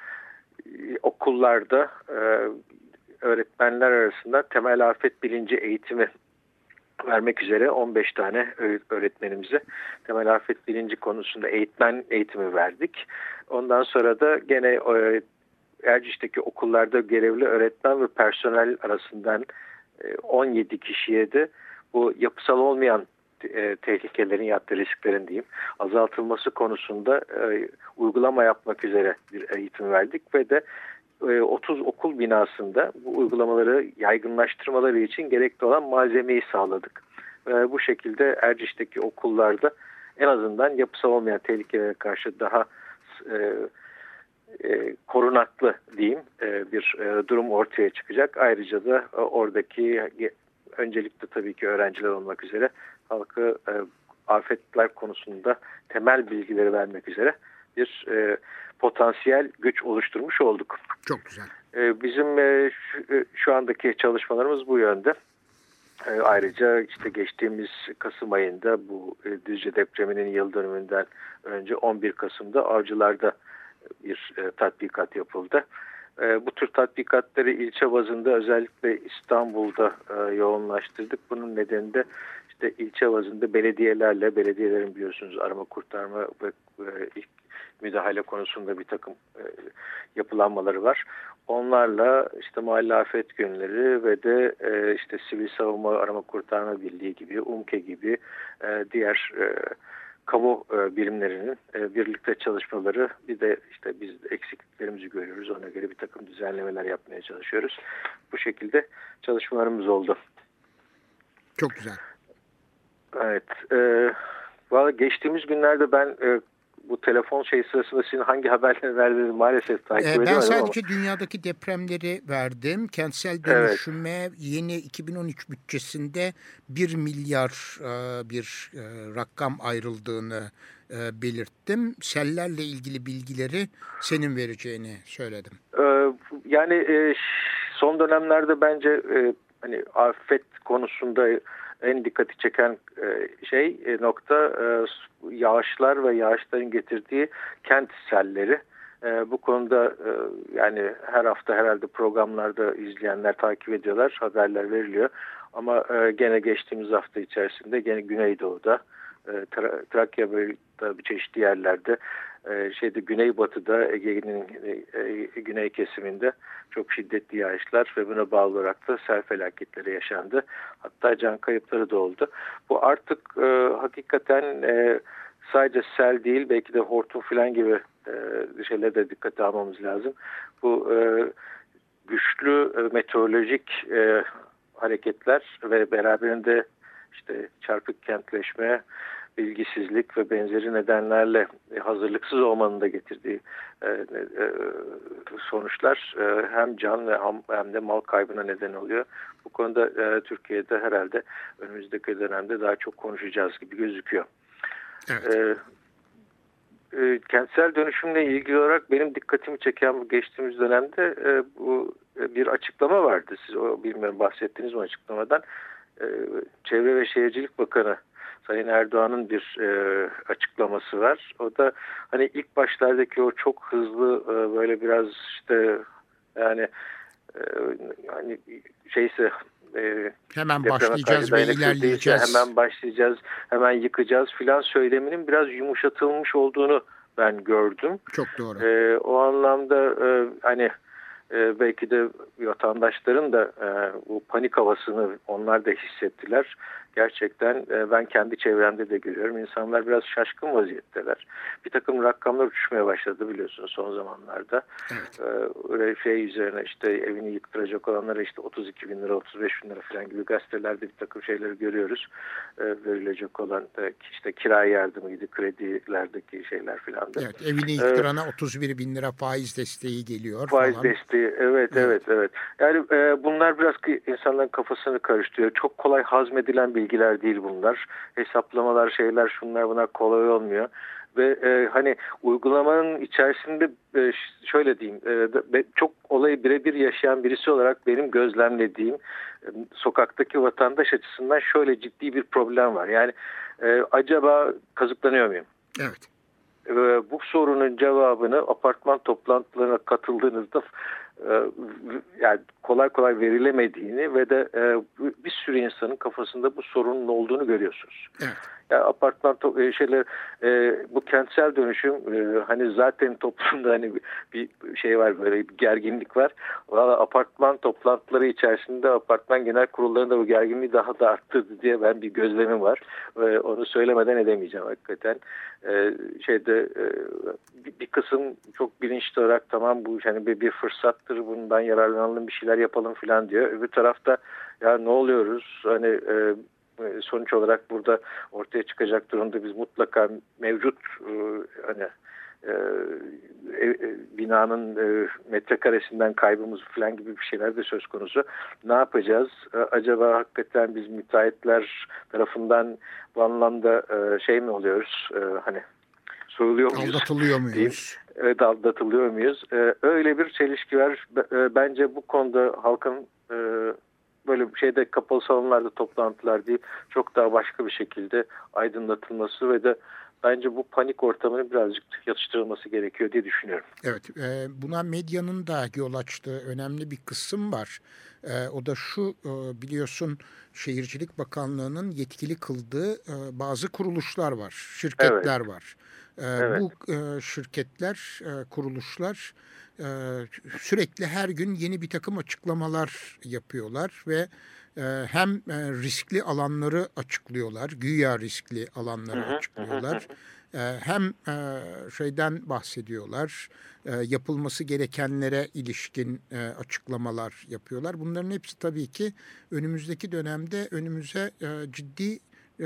okullarda e, öğretmenler arasında temel afet bilinci eğitimi vermek üzere on beş tane öğretmenimize temel afet bilinci konusunda eğitmen eğitimi verdik. Ondan sonra da gene Erciş'teki okullarda görevli öğretmen ve personel arasından on yedi kişiye de bu yapısal olmayan tehlikelerin ya da risklerin diyeyim azaltılması konusunda uygulama yapmak üzere bir eğitim verdik ve de otuz okul binasında bu uygulamaları yaygınlaştırmaları için gerekli olan malzemeyi sağladık. Bu şekilde Erciş'teki okullarda en azından yapısal olmayan tehlikelere karşı daha e, e, korunaklı diyeyim e, bir e, durum ortaya çıkacak. Ayrıca da e, oradaki öncelikle tabii ki öğrenciler olmak üzere halkı e, afetler konusunda temel bilgileri vermek üzere bir e, potansiyel güç oluşturmuş olduk. Çok güzel. E, bizim e, şu, şu andaki çalışmalarımız bu yönde. E, ayrıca işte geçtiğimiz Kasım ayında bu e, Düzce depreminin yıl dönümünden önce on bir Kasım'da Avcılar'da bir e, tatbikat yapıldı. E, bu tür tatbikatları ilçe bazında özellikle İstanbul'da e, yoğunlaştırdık. Bunun nedeni de işte ilçe bazında belediyelerle, belediyelerin biliyorsunuz arama kurtarma ve e, ilk müdahale konusunda bir takım e, yapılanmaları var. Onlarla işte mahalle afet gönülleri ve de e, işte sivil savunma arama kurtarma birliği gibi, UMKE gibi e, diğer e, kamu e, birimlerinin e, birlikte çalışmaları, bir de işte biz eksikliklerimizi görüyoruz. Ona göre bir takım düzenlemeler yapmaya çalışıyoruz. Bu şekilde çalışmalarımız oldu. Çok güzel. Evet. E, vallahi geçtiğimiz günlerde ben e, bu telefon şey sırasında sizin hangi haberleri verdiğinizi maalesef takip ee, edemedim Ben ama. sadece dünyadaki depremleri verdim. Kentsel dönüşüme evet. Yeni iki bin on üç bütçesinde bir milyar e, bir e, rakam ayrıldığını e, belirttim. Sellerle ilgili bilgileri senin vereceğini söyledim. Ee, yani e, son dönemlerde bence e, hani afet konusunda en dikkati çeken şey nokta yağışlar ve yağışların getirdiği kent selleri. Bu konuda yani her hafta herhalde programlarda izleyenler takip ediyorlar, haberler veriliyor. Ama gene geçtiğimiz hafta içerisinde gene Güneydoğu'da, Trakya'da bir çeşitli yerlerde, şeyde Güneybatı'da, Ege'nin güney kesiminde çok şiddetli yağışlar ve buna bağlı olarak da sel felaketleri yaşandı. Hatta can kayıpları da oldu. Bu artık e, hakikaten e, sadece sel değil, belki de hortum falan gibi e, şeylere de dikkate almamız lazım. Bu e, güçlü e, meteorolojik e, hareketler ve beraberinde işte çarpık kentleşme, bilgisizlik ve benzeri nedenlerle hazırlıksız olmanın da getirdiği sonuçlar hem can ve hem de mal kaybına neden oluyor. Bu konuda Türkiye'de herhalde önümüzdeki dönemde daha çok konuşacağız gibi gözüküyor. Evet. Kentsel dönüşümle ilgili olarak benim dikkatimi çeken bu geçtiğimiz dönemde bu bir açıklama vardı. Siz o bilmiyorum bahsettiniz mi açıklamadan? Çevre ve Şehircilik Bakanı Sayın Erdoğan'ın bir e, açıklaması var. O da hani ilk başlardaki o çok hızlı e, böyle biraz işte yani e, hani şeyse e, hemen başlayacağız ve ilerleyeceğiz. Hemen başlayacağız, hemen yıkacağız filan söyleminin biraz yumuşatılmış olduğunu ben gördüm. Çok doğru. E, o anlamda e, hani e, belki de vatandaşların da e, bu panik havasını onlar da hissettiler. gerçekten e, ben kendi çevremde de görüyorum. İnsanlar biraz şaşkın vaziyetteler. Bir takım rakamlar uçuşmaya başladı biliyorsunuz son zamanlarda. Evet. Öyle şey üzerine işte evini yıktıracak olanlara işte otuz iki bin lira, otuz beş bin lira falan gibi gazetelerde bir takım şeyleri görüyoruz. E, verilecek olan e, işte kira yardımıydı, kredilerdeki şeyler falan da. Evet, evini yıktırana e, otuz bir bin lira faiz desteği geliyor faiz falan. Faiz desteği, evet, evet, evet. evet. Yani e, bunlar biraz insanların kafasını karıştırıyor. Çok kolay hazmedilen bilgiler değil bunlar. Hesaplamalar, şeyler, şunlar bunlar kolay olmuyor. Ve e, hani uygulamanın içerisinde e, şöyle diyeyim, e, çok olayı birebir yaşayan birisi olarak benim gözlemlediğim e, sokaktaki vatandaş açısından şöyle ciddi bir problem var. Yani e, acaba kazıklanıyor muyum? Evet. E, bu sorunun cevabını apartman toplantılarına katıldığınızda yani kolay kolay verilemediğini ve de bir sürü insanın kafasında bu sorunun olduğunu görüyorsunuz. Evet. Yani apartman şeyler, bu kentsel dönüşüm hani zaten toplumda hani bir şey var, böyle bir gerginlik var. Valla apartman toplantıları içerisinde apartman genel kurullarında bu gerginliği daha da arttırdı diye ben bir gözlemim var. Onu söylemeden edemeyeceğim hakikaten. Şeyde bir kısım çok bilinçli olarak tamam bu hani bir, bir fırsattır, bundan yararlanalım, bir şeyler yapalım falan diyor. Öbür tarafta ya ne oluyoruz hani e, sonuç olarak burada ortaya çıkacak durumda biz mutlaka mevcut e, hani e, e, binanın e, metrekaresinden kaybımız falan gibi bir şeyler de söz konusu. Ne yapacağız? E, acaba hakikaten biz müteahhitler tarafından bu anlamda e, şey mi oluyoruz? E, hani soyuluyor muyuz? Aldatılıyor muyuz? Evet, aldatılıyor muyuz? Ee, öyle bir çelişki var. E, bence bu konuda halkın e, böyle bir şeyde kapalı salonlarda toplantılar değil, çok daha başka bir şekilde aydınlatılması ve de bence bu panik ortamının birazcık yatıştırılması gerekiyor diye düşünüyorum. Evet, e, buna medyanın da yol açtığı önemli bir kısım var. E, o da şu, e, biliyorsun Şehircilik Bakanlığı'nın yetkili kıldığı e, bazı kuruluşlar var, şirketler evet. var. E, evet. Bu e, şirketler, e, kuruluşlar e, sürekli her gün yeni bir takım açıklamalar yapıyorlar ve e, hem e, riskli alanları açıklıyorlar, güya riskli alanları hı hı, açıklıyorlar. Hı. Hem şeyden bahsediyorlar, yapılması gerekenlere ilişkin açıklamalar yapıyorlar. Bunların hepsi tabii ki önümüzdeki dönemde önümüze ciddi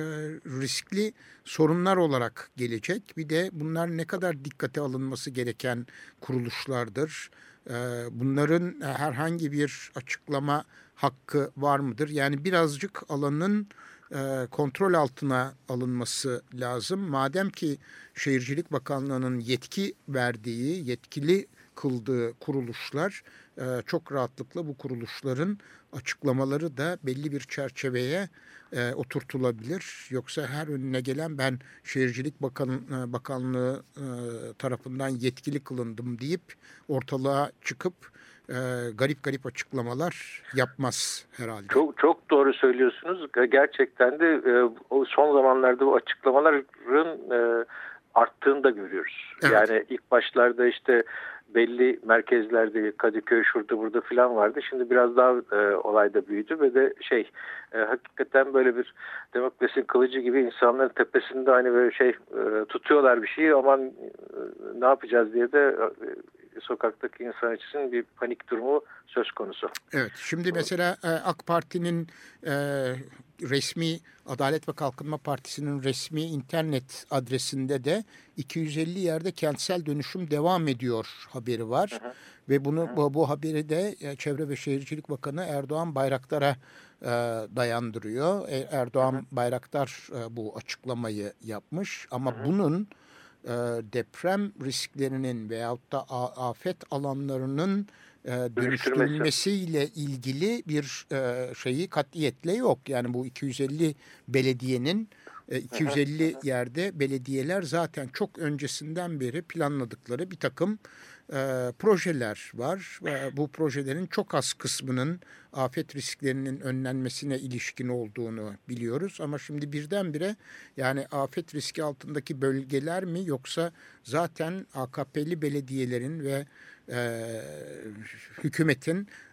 riskli sorunlar olarak gelecek. Bir de bunlar ne kadar dikkate alınması gereken kuruluşlardır. Bunların herhangi bir açıklama hakkı var mıdır? Yani birazcık alanın kontrol altına alınması lazım. Madem ki Şehircilik Bakanlığı'nın yetki verdiği, yetkili kıldığı kuruluşlar, çok rahatlıkla bu kuruluşların açıklamaları da belli bir çerçeveye oturtulabilir. Yoksa her önüne gelen ben Şehircilik Bakan, Bakanlığı tarafından yetkili kılındım deyip ortalığa çıkıp e, garip garip açıklamalar yapmaz herhalde. Çok çok doğru söylüyorsunuz. Gerçekten de e, o son zamanlarda bu açıklamaların e, arttığını da görüyoruz. Evet. Yani ilk başlarda işte belli merkezlerde Kadıköy şurada burada filan vardı. Şimdi biraz daha e, olay da büyüdü ve de şey e, hakikaten böyle bir demokrasinin kılıcı gibi insanların tepesinde hani böyle şey e, tutuyorlar bir şeyi, aman e, ne yapacağız diye de e, sokaktaki insan açısından bir panik durumu söz konusu. Evet, şimdi mesela e, AK Parti'nin e, resmi Adalet ve Kalkınma Partisi'nin resmi internet adresinde de iki yüz elli yerde kentsel dönüşüm devam ediyor haberi var. Hı hı. Ve bunu hı. Bu, bu haberi de Çevre ve Şehircilik Bakanı Erdoğan Bayraktar'a e, dayandırıyor. E, Erdoğan hı hı. Bayraktar e, bu açıklamayı yapmış ama hı hı. bunun e, deprem risklerinin veyahut da a, afet alanlarının e, dönüştürülmesiyle ilgili bir e, şeyi katiyetle yok. Yani bu iki yüz elli belediyenin e, iki yüz elli yerde belediyeler zaten çok öncesinden beri planladıkları bir takım e, projeler var. Ve bu projelerin çok az kısmının afet risklerinin önlenmesine ilişkin olduğunu biliyoruz. Ama şimdi birdenbire yani afet riski altındaki bölgeler mi yoksa zaten A K P'li belediyelerin ve e, hükümetin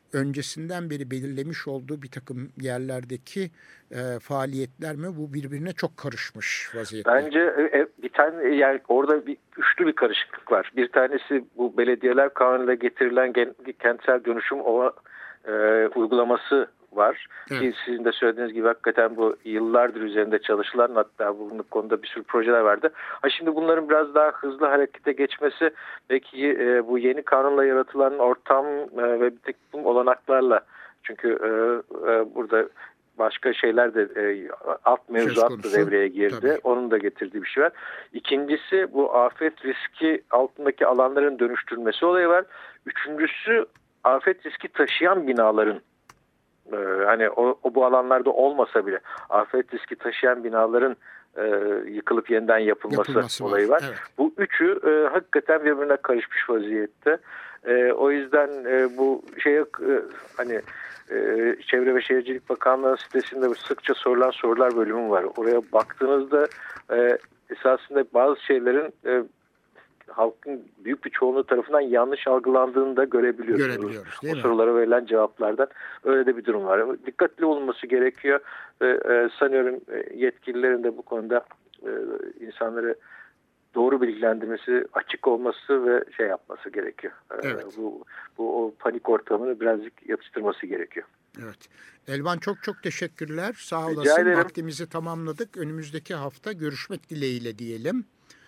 öncesinden beri belirlemiş olduğu bir takım yerlerdeki e, faaliyetler mi? Bu birbirine çok karışmış vaziyette. Bence e, bir tane yani orada bir üçlü bir karışıklık var. Bir tanesi bu belediyeler kanunuyla getirilen gen, kentsel dönüşüm o e, uygulaması var. Evet. Ki sizin de söylediğiniz gibi hakikaten bu yıllardır üzerinde çalışılan, hatta bu konuda bir sürü projeler vardı. Ha şimdi bunların biraz daha hızlı harekete geçmesi belki e, bu yeni kanunla yaratılan ortam e, ve bir takım olanaklarla, çünkü e, e, burada başka şeyler de e, alt mevzuat da devreye girdi. Tabii. Onun da getirdiği bir şey var. İkincisi bu afet riski altındaki alanların dönüştürülmesi olayı var. Üçüncüsü afet riski taşıyan binaların, e, hani o, o bu alanlarda olmasa bile afet riski taşıyan binaların e, yıkılıp yeniden yapılması, yapılması olayı var. var. Evet. Bu üçü e, hakikaten birbirine karışmış vaziyette. E, o yüzden e, bu şeye e, hani Ee, Çevre ve Şehircilik Bakanlığı sitesinde sıkça sorulan sorular bölümü var. Oraya baktığınızda e, esasında bazı şeylerin e, halkın büyük bir çoğunluğu tarafından yanlış algılandığını da görebiliyorsunuz. Görebiliyoruz, değil o mi? Sorulara verilen cevaplardan öyle de bir durum var. Dikkatli olunması gerekiyor. E, e, sanıyorum e, yetkililerin de bu konuda e, insanları doğru bilgilendirmesi, açık olması ve şey yapması gerekiyor. Evet. Bu, bu o panik ortamını birazcık yatıştırması gerekiyor. Evet. Elvan çok çok teşekkürler. Sağ olasın. Vaktimizi tamamladık. Önümüzdeki hafta görüşmek dileğiyle diyelim.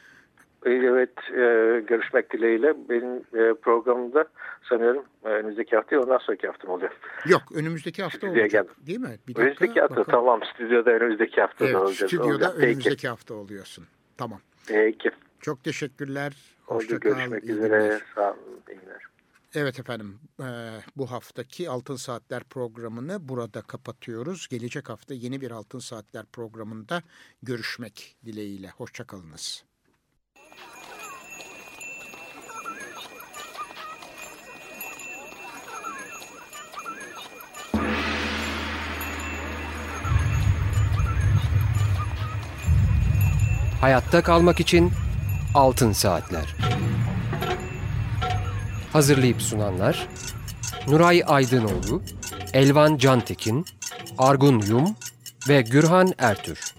Evet, e, görüşmek dileğiyle. Benim e, programımda sanıyorum e, önümüzdeki hafta ondan sonraki hafta mı oluyor? Yok, önümüzdeki hafta Stüdyoya olacak. Geldim. Değil mi? Bir önümüzdeki hafta bakalım. Tamam. Stüdyoda önümüzdeki hafta evet, da olacak. Stüdyoda olacak. önümüzdeki Peki. hafta oluyorsun. Tamam. Peki. Çok teşekkürler. Hoşça kal. Görüşmek üzere. Sağ olun. İyi günler. Evet efendim, e, bu haftaki Altın Saatler programını burada kapatıyoruz. Gelecek hafta yeni bir Altın Saatler programında görüşmek dileğiyle. Hoşça kalınız. Hayatta kalmak için Altın Saatler. Hazırlayıp sunanlar Nuray Aydınoğlu, Elvan Cantekin, Argun Yum ve Gürhan Ertür.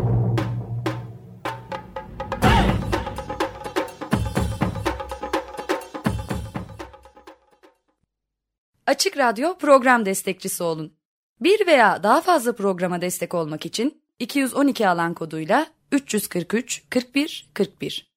Açık Radyo program destekçisi olun. Bir veya daha fazla programa destek olmak için iki yüz on iki alan koduyla üç yüz kırk üç kırk bir kırk bir